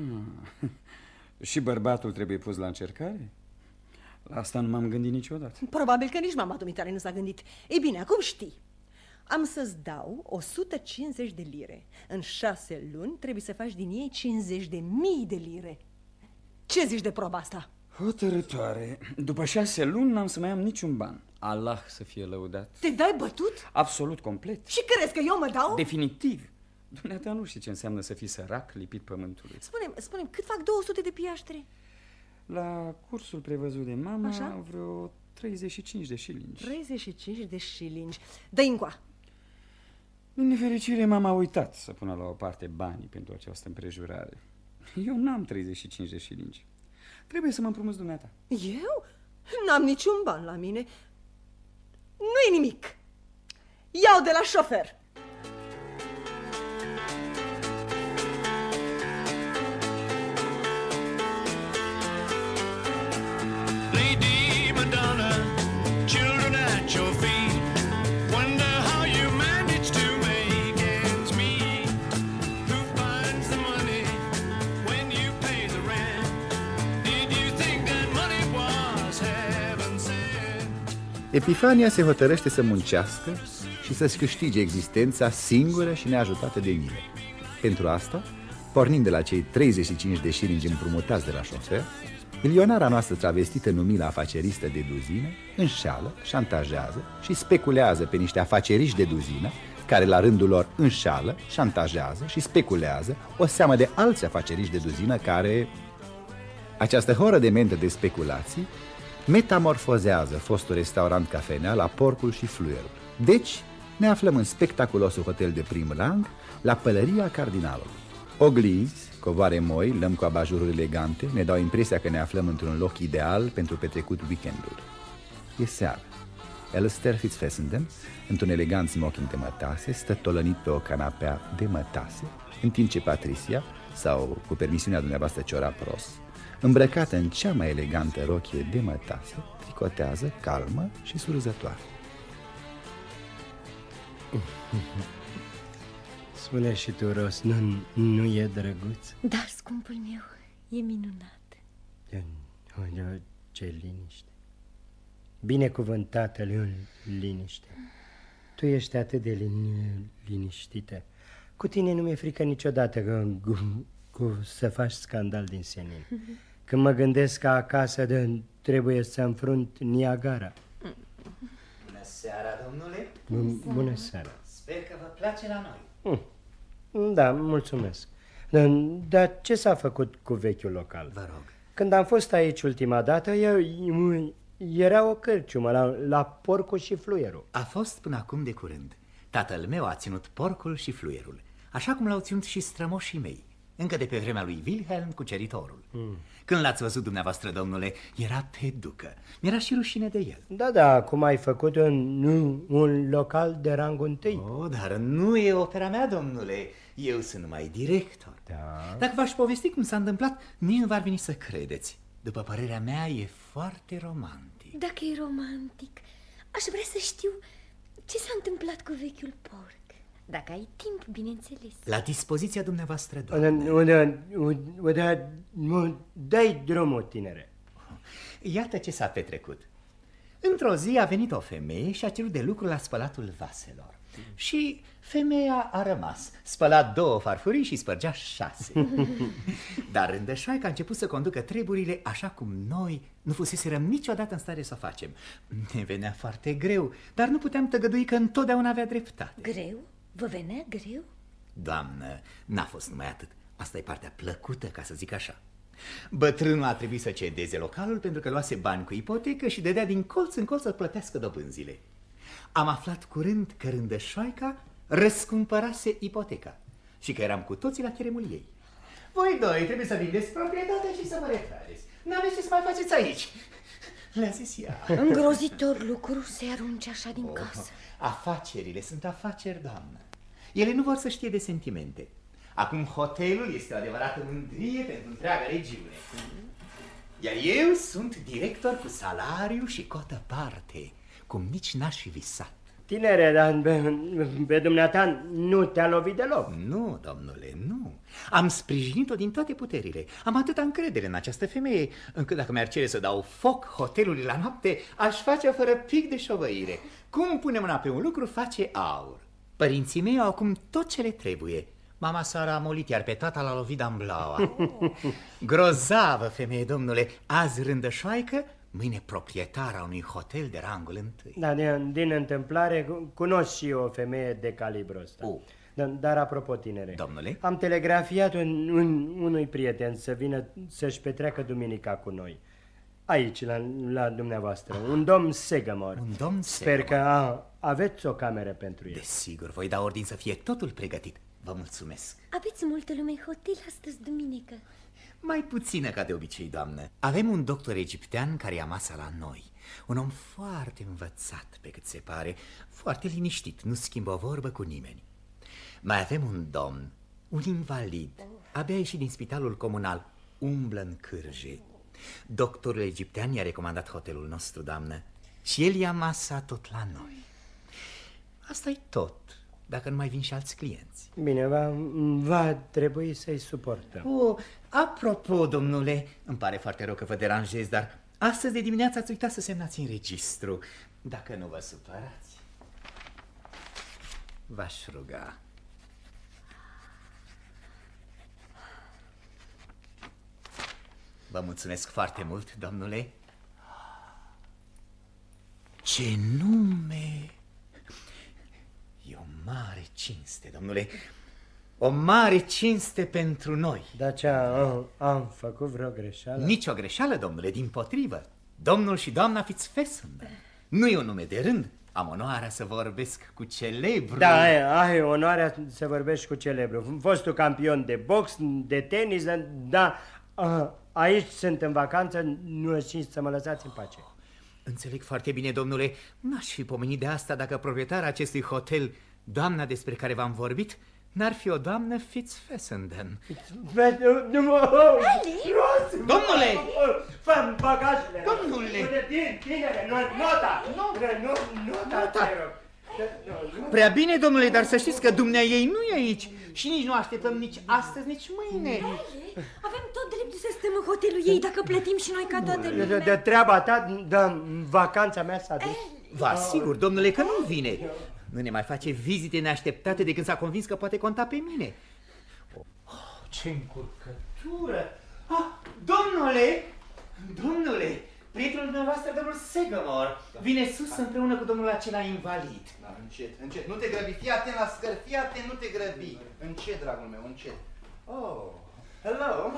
[SPEAKER 11] Și bărbatul trebuie pus la încercare? La asta nu m-am gândit niciodată.
[SPEAKER 7] Probabil că nici mama dumitale nu s-a gândit. Ei bine, acum știi. Am să-ți dau 150 de lire. În 6 luni trebuie să faci din ei 50.000 de lire. Ce zici de proba asta?
[SPEAKER 11] Hotărătoare. După 6 luni n-am să mai am niciun ban. Allah să fie lăudat.
[SPEAKER 7] Te dai bătut?
[SPEAKER 11] Absolut complet.
[SPEAKER 7] Și crezi că eu mă dau?
[SPEAKER 11] Definitiv. Dumneata nu știi ce înseamnă să fii sărac, lipit pământului.
[SPEAKER 7] Spune-mi, cât fac 200 de piaștri?
[SPEAKER 11] La cursul prevăzut de mama,
[SPEAKER 7] așa?
[SPEAKER 11] Vreo 35 de șilingi.
[SPEAKER 7] 35 de șilingi. Dă-i încoa.
[SPEAKER 11] Din nefericire, m-am uitat să pună la o parte banii pentru această împrejurare. Eu n-am 35 de șilingi. Trebuie să mă împrumuți dumneata.
[SPEAKER 7] Eu? N-am niciun ban la mine. Nu-i nimic. Iau de la șofer.
[SPEAKER 12] Lady Madonna, children at your feet, wonder how you manage to make ends meet. Who finds the money when you pay the rent? Did you think that money was heaven sent?
[SPEAKER 5] Epifania se hotărăște să muncească și să-și câștige existența singură și neajutată de nimeni. Pentru asta, pornind de la cei 35 de șilingi împrumutați de la șofer, milionara noastră travestită numită afaceristă de duzină înșeală, șantajează și speculează pe niște afaceriști de duzină care la rândul lor înșeală, șantajează și speculează o seamă de alți afaceriști de duzină care... Această horă de mentă de speculații metamorfozează fostul restaurant cafenea la Porcul și Fluierul. Deci ne aflăm în spectaculosul hotel de prim rang la Pălăria Cardinalului. Oglinzi, Covoare moi, lăm cu abajururi elegante, ne dau impresia că ne aflăm într-un loc ideal pentru petrecut weekendul. E seară. Alistair Fitzfessenden, într-un elegant smoking de mătase, stă tolănit pe o canapea de mătase, în timp ce Patricia, sau cu permisiunea dumneavoastră ciorap ros, îmbrăcată în cea mai elegantă rochie de mătase, tricotează, calmă și surzătoare.
[SPEAKER 8] Spune și tu, Ros, nu e drăguț?
[SPEAKER 9] Da, scumpul meu, e minunat.
[SPEAKER 8] Ce liniște. Binecuvântată liniște. Tu ești atât de liniștită. Cu tine nu mi-e frică niciodată că să faci scandal din senin. Când mă gândesc că acasă trebuie să înfrunt Niagara.
[SPEAKER 13] Bună seara, domnule.
[SPEAKER 8] Bună seara.
[SPEAKER 13] Sper că vă place la noi.
[SPEAKER 8] Da, mulțumesc. Dar ce s-a făcut cu vechiul local?
[SPEAKER 13] Vă rog.
[SPEAKER 8] Când am fost aici ultima dată, era o cărciumă la Porcul și Fluierul.
[SPEAKER 13] A fost până acum de curând. Tatăl meu a ținut Porcul și Fluierul, așa cum l-au ținut și strămoșii mei, încă de pe vremea lui Wilhelm Cuceritorul. Când l-ați văzut dumneavoastră, domnule, era pe ducă. Mi-era și rușine de el.
[SPEAKER 8] Da, cum ai făcut un local de rangul întâi.
[SPEAKER 13] Dar nu e opera mea, domnule. Eu sunt numai director.
[SPEAKER 8] Da.
[SPEAKER 13] Dacă v-aș povesti cum s-a întâmplat, nici nu v-ar veni să credeți. După părerea mea, e foarte romantic.
[SPEAKER 9] Dacă e romantic, aș vrea să știu ce s-a întâmplat cu vechiul porc. Dacă ai timp, bineînțeles.
[SPEAKER 13] La dispoziția dumneavoastră, doamne.
[SPEAKER 8] Dai drumul, tinere.
[SPEAKER 13] Iată ce s-a petrecut. Într-o zi a venit o femeie și a cerut de lucru la spălatul vaselor. Și femeia a rămas. Spăla 2 farfurii și spărgea 6. Dar Rândășoaica a început să conducă treburile așa cum noi nu fuseserăm niciodată în stare să o facem. Ne venea foarte greu, dar nu puteam tăgădui că întotdeauna avea dreptate.
[SPEAKER 9] Greu? Vă venea greu?
[SPEAKER 13] Doamnă, n-a fost numai atât. Asta e partea plăcută, ca să zic așa. Bătrânul a trebuit să cedeze localul pentru că luase bani cu ipotecă și dădea din colț în colț să plătească dobânzile. Am aflat curând că Rândășoaica răscumpărase ipoteca și că eram cu toții la cheremul ei. Voi doi trebuie să vindeți proprietatea și să vă retrageți. N-aveți ce să mai faceți aici. Le-a zis ea.
[SPEAKER 9] Îngrozitor lucru se arunce așa din casă.
[SPEAKER 13] Afacerile sunt afaceri, doamnă. Ele nu vor să știe de sentimente. Acum hotelul este o adevărată mândrie pentru întreaga regiune. Iar eu sunt director cu salariu și cotă parte, cum nici n-aș fi visat.
[SPEAKER 8] Tinere, dar pe dumneata nu te-a lovit deloc.
[SPEAKER 13] Nu, domnule, nu. Am sprijinit-o din toate puterile. Am atâta încredere în această femeie, încât dacă mi-ar cere să dau foc hotelului la noapte, aș face fără pic de șovăire. Cum pune mâna pe un lucru, face aur. Părinții mei au acum tot ce le trebuie. Mama s-a amolit, iar pe tata l-a lovit d'amblaua. Grozavă femeie, domnule. Azi Rândășoaică, mâine proprietara unui hotel de rangul întâi.
[SPEAKER 8] Da, din întâmplare cunosc și eu o femeie de calibrul ăsta. Dar apropo, tinere,
[SPEAKER 13] domnule,
[SPEAKER 8] am telegrafiat unui prieten să vină să-și petreacă duminica cu noi. Aici, la dumneavoastră, un domn Segamore.
[SPEAKER 13] Un domn
[SPEAKER 8] Sper că aveți o cameră pentru el.
[SPEAKER 13] Desigur, voi da ordin să fie totul pregătit. Vă mulțumesc.
[SPEAKER 9] Aveți multă lume în hotel astăzi duminică?
[SPEAKER 13] Mai puțină ca de obicei, doamnă. Avem un doctor egiptean care ia masa la noi. Un om foarte învățat, pe cât se pare, foarte liniștit, nu schimbă o vorbă cu nimeni. Mai avem un domn, un invalid, abia ieșit din spitalul comunal, umblă în cârje. Doctorul egiptean i-a recomandat hotelul nostru, doamnă, și el ia masa tot la noi. Asta-i tot, dacă nu mai vin și alți clienți.
[SPEAKER 8] Bine, va trebui să-i suportăm.
[SPEAKER 13] Apropo, domnule, îmi pare foarte rău că vă deranjez, dar astăzi de dimineață ați uitat să semnați în registru. Dacă nu vă supărați, v-aș ruga. Vă mulțumesc foarte mult, domnule. Ce nume! E o mare cinste, domnule. O mare cinste pentru noi.
[SPEAKER 8] Dar ce, am făcut vreo greșeală?
[SPEAKER 13] Nici o greșeală, domnule, dimpotrivă. Domnul și doamna Fitzfessenden. Nu e un nume de rând, Am onoarea să vorbesc cu celebru.
[SPEAKER 8] Da, ai onoarea să vorbești cu celebru. Fostul campion de box, de tenis, da, aici sunt în vacanță, nu știți să mă lăsați în pace.
[SPEAKER 13] Înțeleg foarte bine, domnule. N-aș fi pomenit de asta dacă proprietarea acestui hotel, doamna despre care v-am vorbit, n-ar fi o doamnă Fitzfessenden.
[SPEAKER 8] Domnule! Fă-mi bagajele!
[SPEAKER 13] Domnule!
[SPEAKER 8] Tinere, nota! Nota, te rog!
[SPEAKER 13] Prea bine, domnule, dar să știți că dumnea ei nu e aici și nici nu așteptăm nici astăzi, nici mâine.
[SPEAKER 9] Avem tot dreptul să stăm în hotelul ei dacă plătim și noi ca toată lumea.
[SPEAKER 8] De treaba ta, vacanța mea s-a dus.
[SPEAKER 13] Vă asigur, domnule, că nu vine. Nu ne mai face vizite neașteptate de când s-a convins că poate conta pe mine. Ce încurcătură! Domnule, prietenul dumneavoastră, domnul Segamore, vine sus împreună cu domnul acela invalid.
[SPEAKER 6] Da, încet, nu te grăbi, fii atent la scări, fii atent, nu te grăbi. Încet, dragul meu, încet. Oh, hello.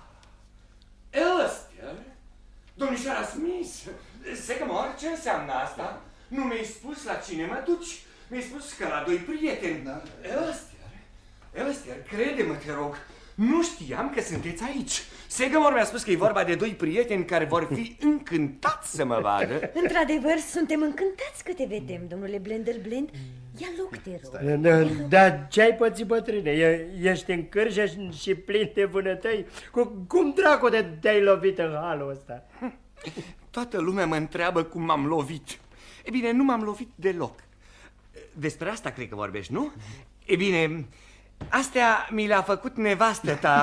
[SPEAKER 10] Alistair? Domnișoara Smith, Segamore, ce înseamnă asta? Nu mi-ai spus la cine mă duci? Mi-ai spus că la doi prieteni. Da. Alistair, crede-mă, te rog, nu știam că sunteți aici. Segamore mi-a spus că e vorba de doi prieteni care vor fi încântați să mă vadă.
[SPEAKER 9] Într-adevăr, suntem încântați că te vedem, domnule Blend. Ia loc, te rog.
[SPEAKER 8] Dar ce-ai pățit, bătrâne? Ești în cârjă și plin de vânătăi? Cum dracu te-ai lovit în halul ăsta?
[SPEAKER 10] Toată lumea mă întreabă cum m-am lovit. E bine, nu m-am lovit deloc. Despre asta cred că vorbești, nu? E bine, astea mi le-a făcut nevastă ta.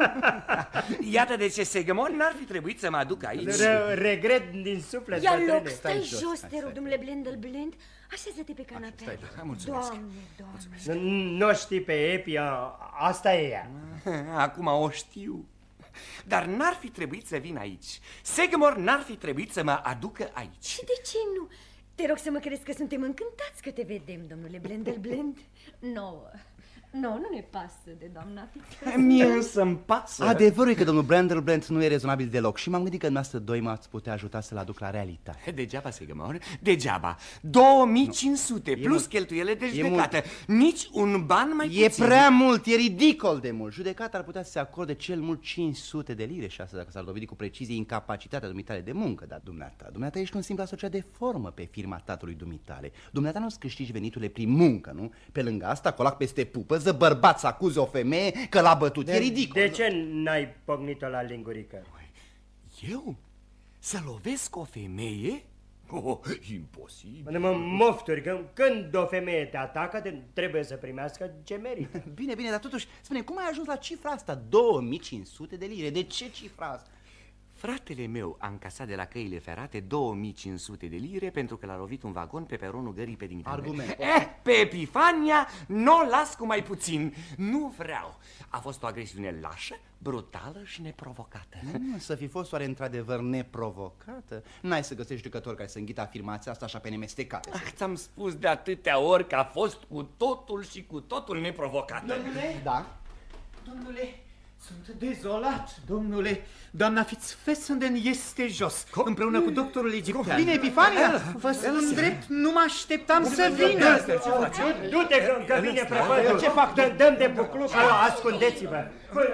[SPEAKER 10] Iată de ce Segamore n-ar fi trebuit să mă aduc aici.
[SPEAKER 8] Regret din suflet,
[SPEAKER 9] Ia
[SPEAKER 8] bătrâne.
[SPEAKER 9] loc, stai jos, te rog, domnule Blend. Așează-te pe canapea.
[SPEAKER 10] Mulțumesc.
[SPEAKER 9] Doamne.
[SPEAKER 8] Nu știi pe Epi, asta e ea.
[SPEAKER 10] Acum o știu. Dar n-ar fi trebuit să vin aici. Segamore n-ar fi trebuit să mă aducă aici.
[SPEAKER 9] Și de ce nu? Te rog să mă crezi că suntem încântați că te vedem, domnule Blend. Nouă. Nu ne pasă de doamna Fitzfessenden.
[SPEAKER 10] Mie însă îmi pasă.
[SPEAKER 6] Adevărul e că domnul Blend nu e rezonabil deloc și m-am gândit că dumneavoastră doi m-ați putea ajuta să-l aduc la realitate.
[SPEAKER 10] Degeaba, Segamore, degeaba. 2500 plus cheltuiele de judecată. Nici un ban mai puțin.
[SPEAKER 6] E prea mult, e ridicol de mult. Judecata ar putea să se acorde cel mult 500 de lire și asta dacă s-ar dovedi cu precizie incapacitatea dumitale de muncă. Dar dumneata ești un simplu asociat de formă pe firma tatălui dumitale. Dumneata nu-ți câștigi veniturile prin muncă, nu? Pe lângă asta, colac peste pupă, bărbat să acuze o femeie că l-a bătut. E ridicol.
[SPEAKER 8] De ce n-ai pocnit-o la lingurică?
[SPEAKER 10] Eu? Să lovesc o femeie? Imposibil.
[SPEAKER 8] Mofturi, că când o femeie te atacă, trebuie să primească ce merită.
[SPEAKER 6] Bine, dar totuși, spune, cum ai ajuns la cifra asta? 2500 de lire. De ce cifra asta?
[SPEAKER 10] Fratele meu a încasat de la căile ferate 2500 de lire pentru că l-a lovit un vagon pe peronul gării pe Dimitrie.
[SPEAKER 6] Argument.
[SPEAKER 10] Pe Epifania n-o las cu mai puțin. Nu vreau. A fost o agresiune lașă, brutală și neprovocată.
[SPEAKER 6] Să fi fost oare într-adevăr neprovocată? N-ai să găsești jucători care să înghită afirmația asta așa pe nemestecate.
[SPEAKER 10] Ți-am spus de atâtea ori că a fost cu totul și cu totul neprovocată.
[SPEAKER 13] Domnule?
[SPEAKER 6] Da?
[SPEAKER 13] Domnule, sunt dezolat, domnule. Doamna Fitzfessenden este jos, împreună cu doctorul egiptean.
[SPEAKER 6] Bine, Epifania!
[SPEAKER 13] Vă spun drept, nu mă așteptam să vină.
[SPEAKER 8] Du-te că vine prăpădul. Ce fac? Dăm de bucluc. Ascundeți-vă.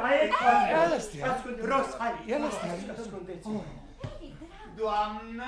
[SPEAKER 8] Ros, hai. Ascundeți-vă.
[SPEAKER 13] Doamnă?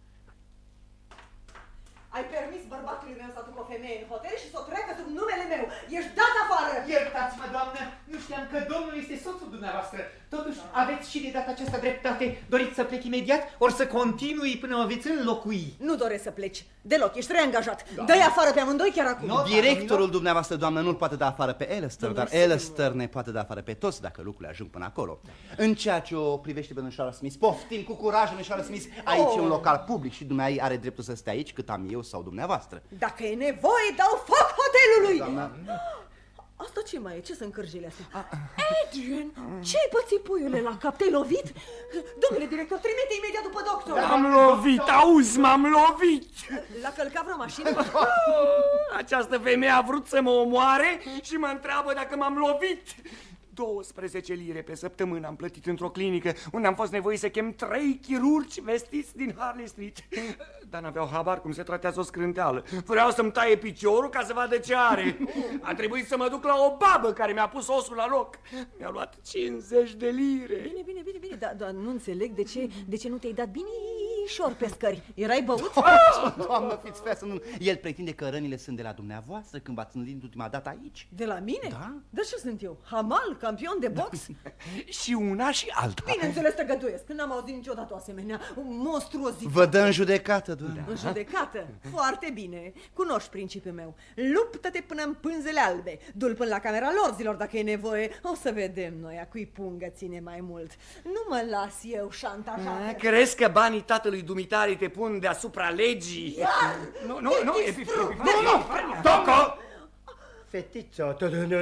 [SPEAKER 7] Ai permis bărbatului meu să aducă o femeie în hotel și să o treacă sub numele meu. Ești dat afară!
[SPEAKER 13] Iertați-mă, doamnă, nu știam că domnul este soțul dumneavoastră. Totuși, aveți și de data aceasta dreptate. Doriți să plec imediat, ori să continui până o veți înlocui?
[SPEAKER 7] Nu doresc să pleci. Deloc, ești reangajat. Dă-i afară pe amândoi chiar acum.
[SPEAKER 6] Directorul dumneavoastră, doamnă, nu-l poate da afară pe Alistair, dar Alistair ne poate da afară pe toți dacă lucrurile ajung până acolo. În ceea ce o privește pe domnișoara Smith, poftim cu curaj, domnișoara Smith, aici e un local public și dumneavoastră are dreptul să stea aici cât am eu sau dumneavoastră.
[SPEAKER 7] Dacă e nevoie, dau foc hotelului!
[SPEAKER 6] Doamna...
[SPEAKER 7] Asta ce mai e? Ce sunt cârjile astea? Adrian, ce-ai pățit, puiule, la cap? Te-ai lovit? Domnule director, trimite imediat după doctor.
[SPEAKER 10] M-am lovit, auzi, m-am lovit.
[SPEAKER 7] L-a călcat vreo mașină?
[SPEAKER 10] Această femeie a vrut să mă omoare și mă întreabă dacă m-am lovit. 12 lire pe săptămână am plătit într-o clinică unde am fost nevoit să chem 3 chirurgi vestiți din Harley Street. Dar n-aveau habar cum se tratează o scrânteală. Vreau să-mi taie piciorul ca să vadă ce are. A trebuit să mă duc la o babă care mi-a pus osul la loc. Mi-a luat 50 de lire.
[SPEAKER 7] Bine, dar nu înțeleg de ce nu te-ai dat binișor pe scări. Erai băut?
[SPEAKER 6] Doamnă Fitzfesson, nu. El pretinde că rănile sunt de la dumneavoastră când v-ați întâlnit ultima dată aici.
[SPEAKER 7] De la mine?
[SPEAKER 6] Da.
[SPEAKER 7] Dar ce sunt eu? Hamal? Campion de box?
[SPEAKER 10] Și una și alta.
[SPEAKER 7] Bineînțeles, tăgăduiesc. N-am auzit niciodată o asemenea monstruozitate.
[SPEAKER 6] Vă dă în judecată, doamne.
[SPEAKER 7] În judecată? Foarte bine. Cunoști principiul meu. Luptă-te până în pânzele albe. Du-l până la camera lorzilor dacă e nevoie. O să vedem noi a cui pungă ține mai mult. Nu mă las eu șantajată.
[SPEAKER 10] Crezi că banii tatălui dumitare te pun deasupra legii? Nu,
[SPEAKER 8] Toco! Fetițo,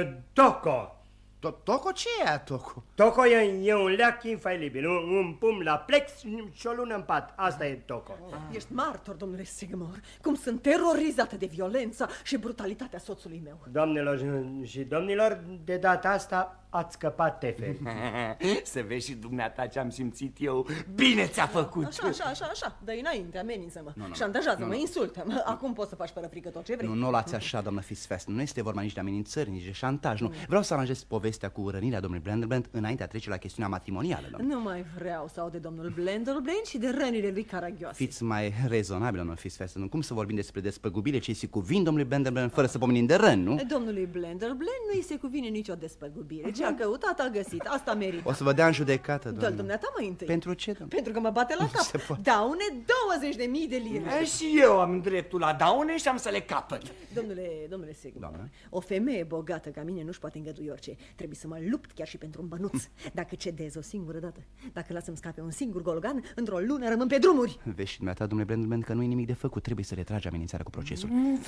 [SPEAKER 8] Toco!
[SPEAKER 6] Toco ce e, Toco?
[SPEAKER 8] Toco e un leac infailibil, un pumn la plex și o lună în pat. Asta e Toco.
[SPEAKER 7] Ești martor, domnule Sigmore, cum sunt terorizată de violența și brutalitatea soțului meu.
[SPEAKER 8] Doamnelor și domnilor, de data asta ați scăpat teferi.
[SPEAKER 10] Să vezi și dumneata ce am simțit eu. Bine ți-a făcut.
[SPEAKER 7] Așa. Dă înainte, amenință-mă. Șantajează-mă, insultă-mă. Acum poți să faci fără frică tot ce vrei.
[SPEAKER 6] Nu luați așa, doamnă Fitzfesson. Nu este vorba nici de amenințări, nici de șantaj. Nu. Vreau să aranjez povestea cu rănirea domnului Blenderbrand înainte de a trece la chestiunea matrimonială, doamnă.
[SPEAKER 7] Nu mai vreau să aud de domnul Blenderbrand și de rănile lui caragioase.
[SPEAKER 6] Fiți mai rezonabil, doamnă Fitzfesson. Cum să vorbim despre despăgubire ce-i se cuvine domnului Blenderbrand fără să pomenim de răni, nu?
[SPEAKER 7] Domnului Blenderbrand nu-i se cuvine nicio despăgubire. Ce a căutat, a găsit. Asta merită.
[SPEAKER 6] O să vă dea în judecată, doamnă.
[SPEAKER 7] Dă-l dumneata mai întâi.
[SPEAKER 6] Pentru ce, doamnă?
[SPEAKER 7] Pentru că mă bate la cap. Daune 20.000 de lire.
[SPEAKER 10] Și eu am dreptul la daune și am să le capăt.
[SPEAKER 7] Domnule Sigmund, o femeie bogată ca mine nu-și poate îngădui orice. Trebuie să mă lupt chiar și pentru un bănuț. Dacă cedez o singură dată, dacă las să-mi scape un singur golgan, într-o lună rămân pe drumuri.
[SPEAKER 6] Vezi și dumneata, domnule Blenderbrand, că nu e nimic de făcut. Trebuie să retragi amenințarea cu procesul.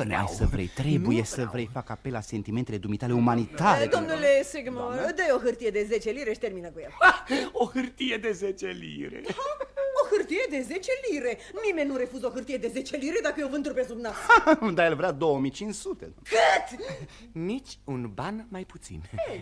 [SPEAKER 6] Trebuie să vrei. Fac apel la sentimentele dumitale umanitare.
[SPEAKER 7] Domnule Sigmund, dă-i o hârtie de 10 lire și termină cu el.
[SPEAKER 10] O hârtie de 10 lire.
[SPEAKER 7] O hârtie de 10 lire. Nimeni nu refuză o hârtie de 10 lire dacă eu vânduri pe sub nas.
[SPEAKER 6] Dar el vrea 2500.
[SPEAKER 7] Cât?
[SPEAKER 10] Nici un ban mai puțin.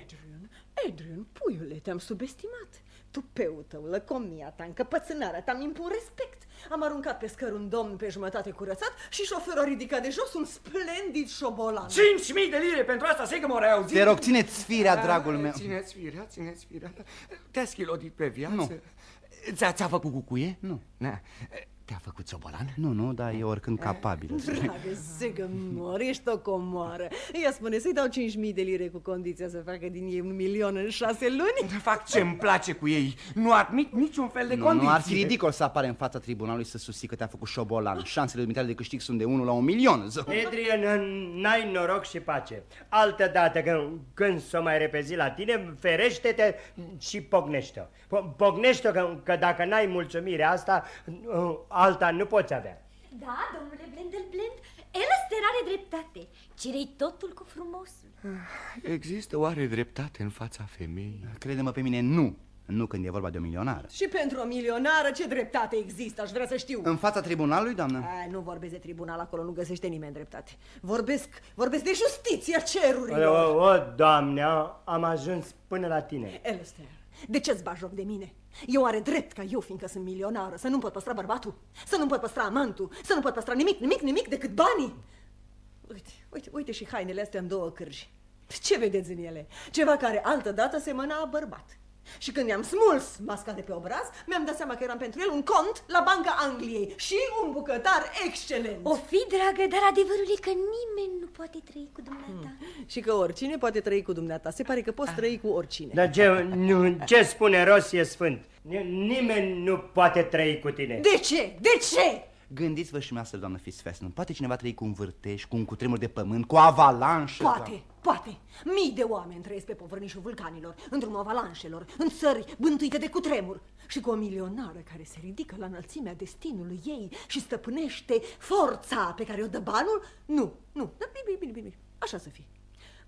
[SPEAKER 7] Adrian, puiule, te-am subestimat. Tupeul tău, lăcomia ta, încăpățânarea ta, mi impun respect. Am aruncat pe scări un domn pe jumătate curățat și șoferul a ridicat de jos un splendid șobolan.
[SPEAKER 10] 5.000 de lire pentru asta, Sigmore, ai auzit?
[SPEAKER 6] Te rog, țineți firea, dragul meu.
[SPEAKER 10] Țineți firea. Te-a schilodit pe viață?
[SPEAKER 6] Nu.
[SPEAKER 10] Ți-a făcut cucuie?
[SPEAKER 6] Nu.
[SPEAKER 10] Te-a făcut ciobolan?
[SPEAKER 6] Nu, dar e oricând capabil.
[SPEAKER 7] Dragă Sigmore, ești o comoară. Ea spune să-i dau 5.000 de lire cu condiția să facă din ei 1 milion în 6 luni.
[SPEAKER 10] Fac ce-mi place cu ei. Nu admit niciun fel de condiție.
[SPEAKER 6] Nu ar fi ridicol să apare în fața tribunalului să susții că te-a făcut șobolan. Șansele dumitale de câștig sunt de 1 la 1 milion.
[SPEAKER 8] Adrian, n-ai noroc și pace. Altă dată când s-o mai repezi la tine, ferește-te și pocnește-o. Pocnește-o că dacă n-ai mulțumirea asta, alta nu poți avea.
[SPEAKER 9] Da, domnule Blenderbrand, Elster are dreptate. Cere-i totul cu frumosul.
[SPEAKER 10] Există oare dreptate în fața femeii?
[SPEAKER 6] Crede-mă pe mine, nu. Nu când e vorba de o milionară.
[SPEAKER 7] Și pentru o milionară ce dreptate există, aș vrea să știu.
[SPEAKER 6] În fața tribunalului, doamnă?
[SPEAKER 7] Nu vorbesc de tribunal, acolo nu găsește nimeni dreptate. Vorbesc de justiția cerurilor.
[SPEAKER 8] O, Doamne, am ajuns până la tine.
[SPEAKER 7] Elster, de ce-ți bagi joc de mine? Eu are drept ca eu, fiindcă sunt milionară, să nu-mi pot păstra bărbatul, să nu-mi pot păstra amantul, să nu pot păstra nimic decât banii. Uite și hainele astea în 2 cârji. Ce vedeți în ele? Ceva care altădată semăna a bărbat. Și când i-am smuls masca de pe obraz, mi-am dat seama că eram pentru el un cont la Banca Angliei și un bucătar excelent.
[SPEAKER 9] O fi, dragă, dar adevărul e că nimeni nu poate trăi cu dumneata.
[SPEAKER 7] Și că oricine poate trăi cu dumneata. Se pare că poți trăi cu oricine.
[SPEAKER 8] Dar ce spune Ros e sfânt. Nimeni nu poate trăi cu tine.
[SPEAKER 7] De ce? De ce?
[SPEAKER 6] Gândiți-vă și dumneavoastră, doamnă Fitzfesson. Poate cineva trăi cu un vârtej, cu un cutremur de pământ, cu avalanșă?
[SPEAKER 7] Poate. Mii de oameni trăiesc pe povărnișul vulcanilor, în drumul avalanșelor, în țări bântuite de cutremur. Și cu o milionară care se ridică la înălțimea destinului ei și stăpânește forța pe care o dă banul, nu. Dar bine, așa să fie.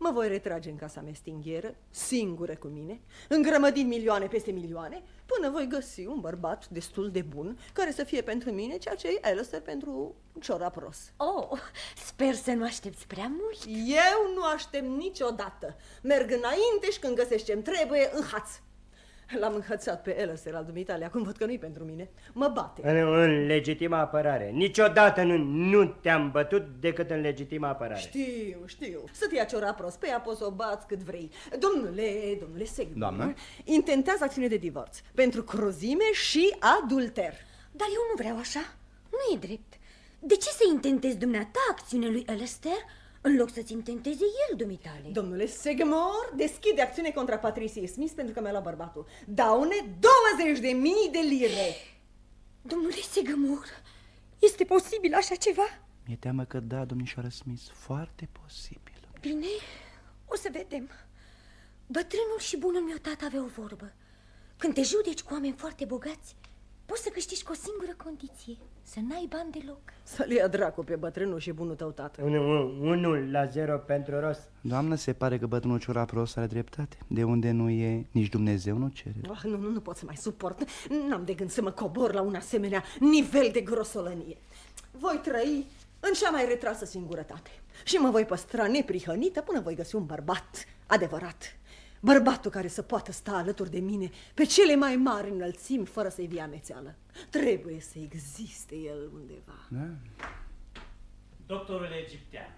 [SPEAKER 7] Mă voi retrage în casa mea stingheră, singură cu mine, îngrămădind milioane peste milioane, până voi găsi un bărbat destul de bun, care să fie pentru mine ceea ce e Alistair pentru Ciorapros.
[SPEAKER 9] Oh, sper să nu aștepți prea mult.
[SPEAKER 7] Eu nu aștept niciodată. Merg înainte și când găsesc ce-mi trebuie, înhaț. L-am înhățat pe Alistair al dumitale, acum văd că nu-i pentru mine. Mă bate.
[SPEAKER 8] În legitimă apărare. Niciodată nu te-am bătut decât în legitimă apărare.
[SPEAKER 7] Știu. Să te ia Ciorapros, pe ea poți să o bați cât vrei. Domnule Segmor,
[SPEAKER 6] Doamnă?
[SPEAKER 7] intentează acțiune de divorț pentru cruzime și adulter.
[SPEAKER 9] Dar eu nu vreau așa. Nu e drept. De ce să intentezi dumneata acțiunea lui Alistair în loc să-ți intenteze el, dumitale?
[SPEAKER 7] Domnule Segmor, deschide acțiune contra Patricia Smith pentru că mi-a luat bărbatul. Daune 20.000 de lire.
[SPEAKER 9] Domnule Segmor, este posibil așa ceva?
[SPEAKER 6] Mi-e teamă că da, domnișoară Smith, foarte posibil.
[SPEAKER 9] Bine, o să vedem. Bătrânul și bunul meu tată avea o vorbă. Când te judeci cu oameni foarte bogați, poți să câștigi cu o singură condiție: să n-ai bani deloc.
[SPEAKER 7] Să-l ia dracu pe bătrânul și bunul tău tată.
[SPEAKER 8] 1-0 pentru Ross.
[SPEAKER 6] Doamnă, se pare că bătrânul Ciorapros are dreptate. De unde nu e, nici Dumnezeu nu cere.
[SPEAKER 7] Nu pot să mai suport. N-am de gând să mă cobor la un asemenea nivel de grosolănie. Voi trăi în cea mai retrasă singurătate și mă voi păstra neprihănită până voi găsi un bărbat adevărat. Bărbatul care să poată sta alături de mine pe cele mai mari înălțimi fără să-i vii amețeală. Trebuie să existe el undeva.
[SPEAKER 6] Da.
[SPEAKER 14] Doctorul egiptean.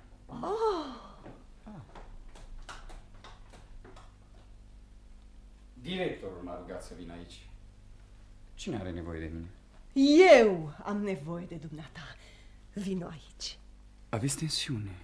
[SPEAKER 11] Directorul m-a rugat să vin aici. Cine are nevoie de mine?
[SPEAKER 7] Eu am nevoie de dumneata. Vino aici.
[SPEAKER 11] Aveți tensiune?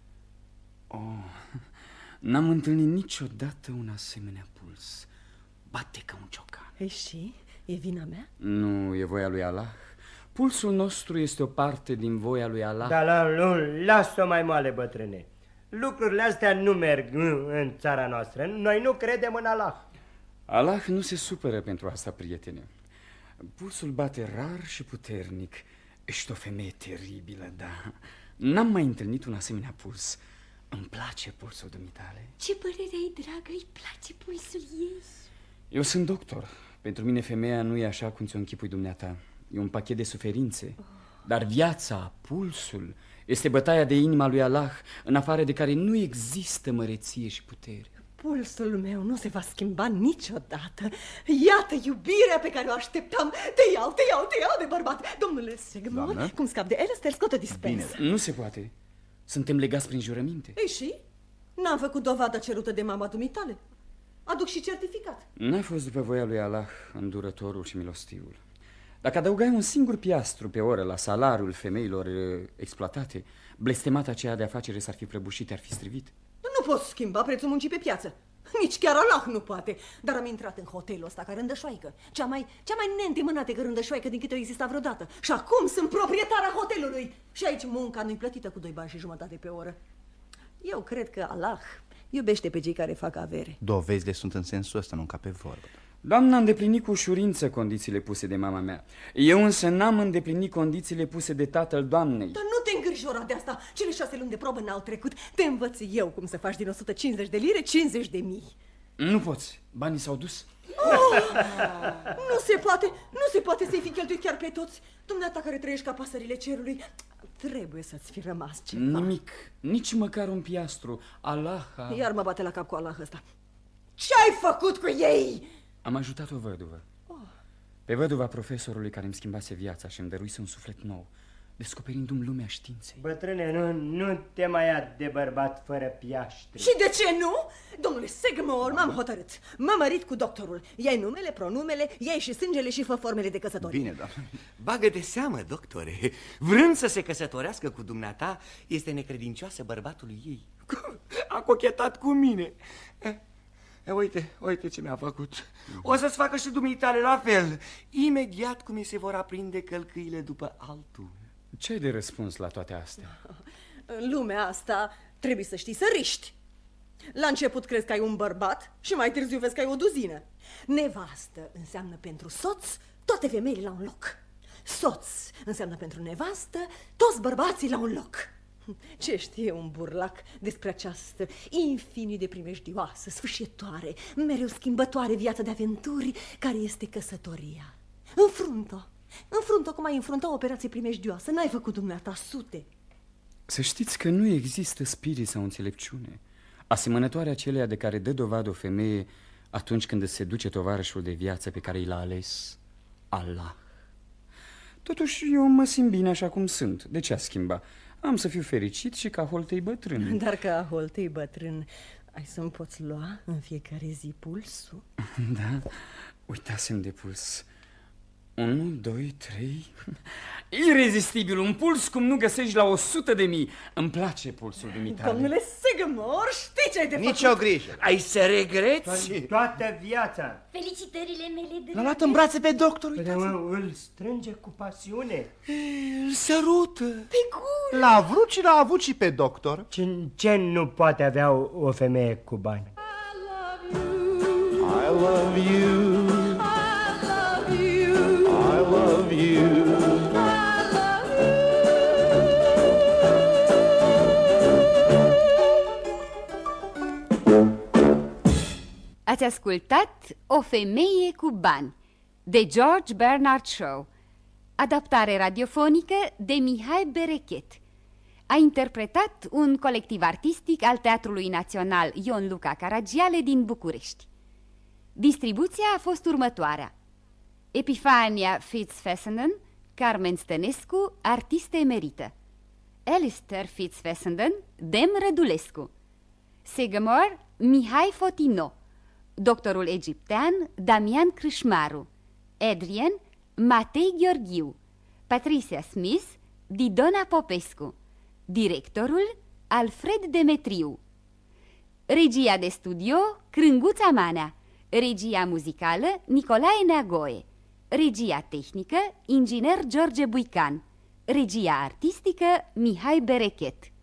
[SPEAKER 11] N-am întâlnit niciodată un asemenea puls. Bate ca un ciocan.
[SPEAKER 7] Ei, și? E vina mea?
[SPEAKER 11] Nu, e voia lui Allah. Pulsul nostru este o parte din voia lui Allah.
[SPEAKER 8] Dar lasă-o mai moale, bătrâne. Lucrurile astea nu merg în țara noastră. Noi nu credem în Allah.
[SPEAKER 11] Allah nu se supără pentru asta, prietene. Pulsul bate rar și puternic. Ești o femeie teribilă, da. N-am mai întâlnit un asemenea puls. Îmi place pulsul dumitale.
[SPEAKER 9] Ce părere ai, dragă? Îi place pulsul ei?
[SPEAKER 11] Eu sunt doctor. Pentru mine femeia nu e așa cum ți-o închipui dumneata. E un pachet de suferințe. Dar viața, pulsul, este bătaia de inima lui Allah, în afară de care nu există măreție și putere.
[SPEAKER 7] Pulsul meu nu se va schimba niciodată. Iată iubirea pe care o așteptam. Te iau de bărbat. Domnule Segmor, cum scap de Alistair, scot-o dispens.
[SPEAKER 11] Nu se poate. Suntem legați prin jurăminte.
[SPEAKER 7] Ei, și? N-am făcut dovada cerută de mama dumitale. Aduc și certificat.
[SPEAKER 11] N-a fost după voia lui Allah, îndurătorul și milostivul. Dacă adăugai un singur piastru pe oră la salariul femeilor exploatate, blestemata aceea de afacere s-ar fi prăbușit, ar fi strivit.
[SPEAKER 7] Nu pot schimba prețul muncii pe piață. Nici chiar Allah nu poate. Dar am intrat în hotelul ăsta ca rândășoaică. Cea mai neîntemânată rândășoaică din câte o exista vreodată. Și acum sunt proprietara hotelului. Și aici munca nu-i plătită cu 2,5 bani pe oră. Eu cred că Allah iubește pe cei care fac avere.
[SPEAKER 6] Dovezile sunt în sensul ăsta, nu ca pe vorbă.
[SPEAKER 11] Doamna a îndeplinit cu ușurință condițiile puse de mama mea. Eu însă n-am îndeplinit condițiile puse de tatăl doamnei.
[SPEAKER 7] Dar nu te îngrijora de asta. Cele 6 luni de probă n-au trecut. Te învăț eu cum să faci din 150 de lire 50.000.
[SPEAKER 11] Nu poți. Banii s-au dus.
[SPEAKER 7] Nu se poate să-i fi cheltuit chiar pe toți. Dumneata care trăiești ca pasările cerului, trebuie să-ți fi rămas ceva.
[SPEAKER 11] Nimic, nici măcar un piastru. Allah
[SPEAKER 7] Iar mă bate la cap cu Allah ăsta. Ce ai făcut cu ei?
[SPEAKER 11] Am ajutat o văduvă. Pe văduva profesorului care îmi schimbase viața și îmi dăruise un suflet nou, descoperindu-mi lumea științei.
[SPEAKER 8] Bătrâne, nu te mai ia de bărbat fără piaștri.
[SPEAKER 7] Și de ce nu? Domnule Segmor, m-am hotărât. M-am mărit cu doctorul. Iai numele, pronumele, iai și sângele și fă formele de căsătorie.
[SPEAKER 6] Bine, doamne.
[SPEAKER 10] Bagă de seamă, doctore. Vrând să se căsătorească cu dumneata, este necredincioasă bărbatului ei. A cochetat cu mine. Uite ce mi-a făcut. O să-ți facă și dumitale la fel. Imediat cum mi se vor aprinde călcâile după altul.
[SPEAKER 11] Ce ai de răspuns la toate astea?
[SPEAKER 7] În lumea asta trebuie să știi să riști. La început crezi că ai un bărbat și mai târziu vezi că ai o duzină. Nevastă înseamnă pentru soț toate femeile la un loc. Soț înseamnă pentru nevastă toți bărbații la un loc. Ce știe un burlac despre această infinit de primejdioasă, sfârșitoare, mereu schimbătoare viață de aventuri care este căsătoria? Înfrunt-o cum ai înfrunta o operație primejdioasă. N-ai făcut dumneata sute.
[SPEAKER 11] Să știți că nu există spirit sau înțelepciune asemănătoare aceleia de care dă dovadă o femeie atunci când îți seduce tovarășul de viață pe care i l-a ales Allah. Totuși eu mă simt bine așa cum sunt. De ce a schimba? Am să fiu fericit și ca Holtei bătrân.
[SPEAKER 7] Dar ca Holtei bătrân ai să-mi poți lua în fiecare zi pulsul?
[SPEAKER 11] Da, uitasem de puls. 1, 2, 3. Irezistibil, un puls cum nu găsești la 100.000. Îmi place pulsul dumitale.
[SPEAKER 7] Domnule Segamore, știi ce ai de făcut?
[SPEAKER 6] Nici o grijă.
[SPEAKER 10] Ai să regreți?
[SPEAKER 8] Toată viața.
[SPEAKER 9] Felicitările mele de...
[SPEAKER 6] L-a luat în brațe pe doctor, uitați.
[SPEAKER 8] Îl strânge cu pasiune.
[SPEAKER 10] Îl sărută.
[SPEAKER 9] Pe gură.
[SPEAKER 6] L-a vrut și l-a avut și pe doctor.
[SPEAKER 8] Ce nu poate avea o femeie cu bani?
[SPEAKER 12] I love you. I love you.
[SPEAKER 2] Ați ascultat O femeie cu bani de George Bernard Shaw, adaptare radiofonică de Mihai Berechet. A interpretat un colectiv artistic al Teatrului Național Ion Luca Caragiale din București. Distribuția a fost următoarea: Epifania Fitz-Fessenden, Carmen Stănescu, artistă emerită; Alistair Fitz-Fessenden, Dem Rădulescu; Segamore, Mihai Fotino; Doctorul egiptean, Damian Crâșmaru; Adrian, Matei Gheorghiu; Patricia Smith, Didona Popescu; directorul, Alfred Demetriu; regia de studio, Crânguța Manea; regia muzicală, Nicolae Neagoe; regia tehnică, inginer George Buican; regia artistică, Mihai Berechet.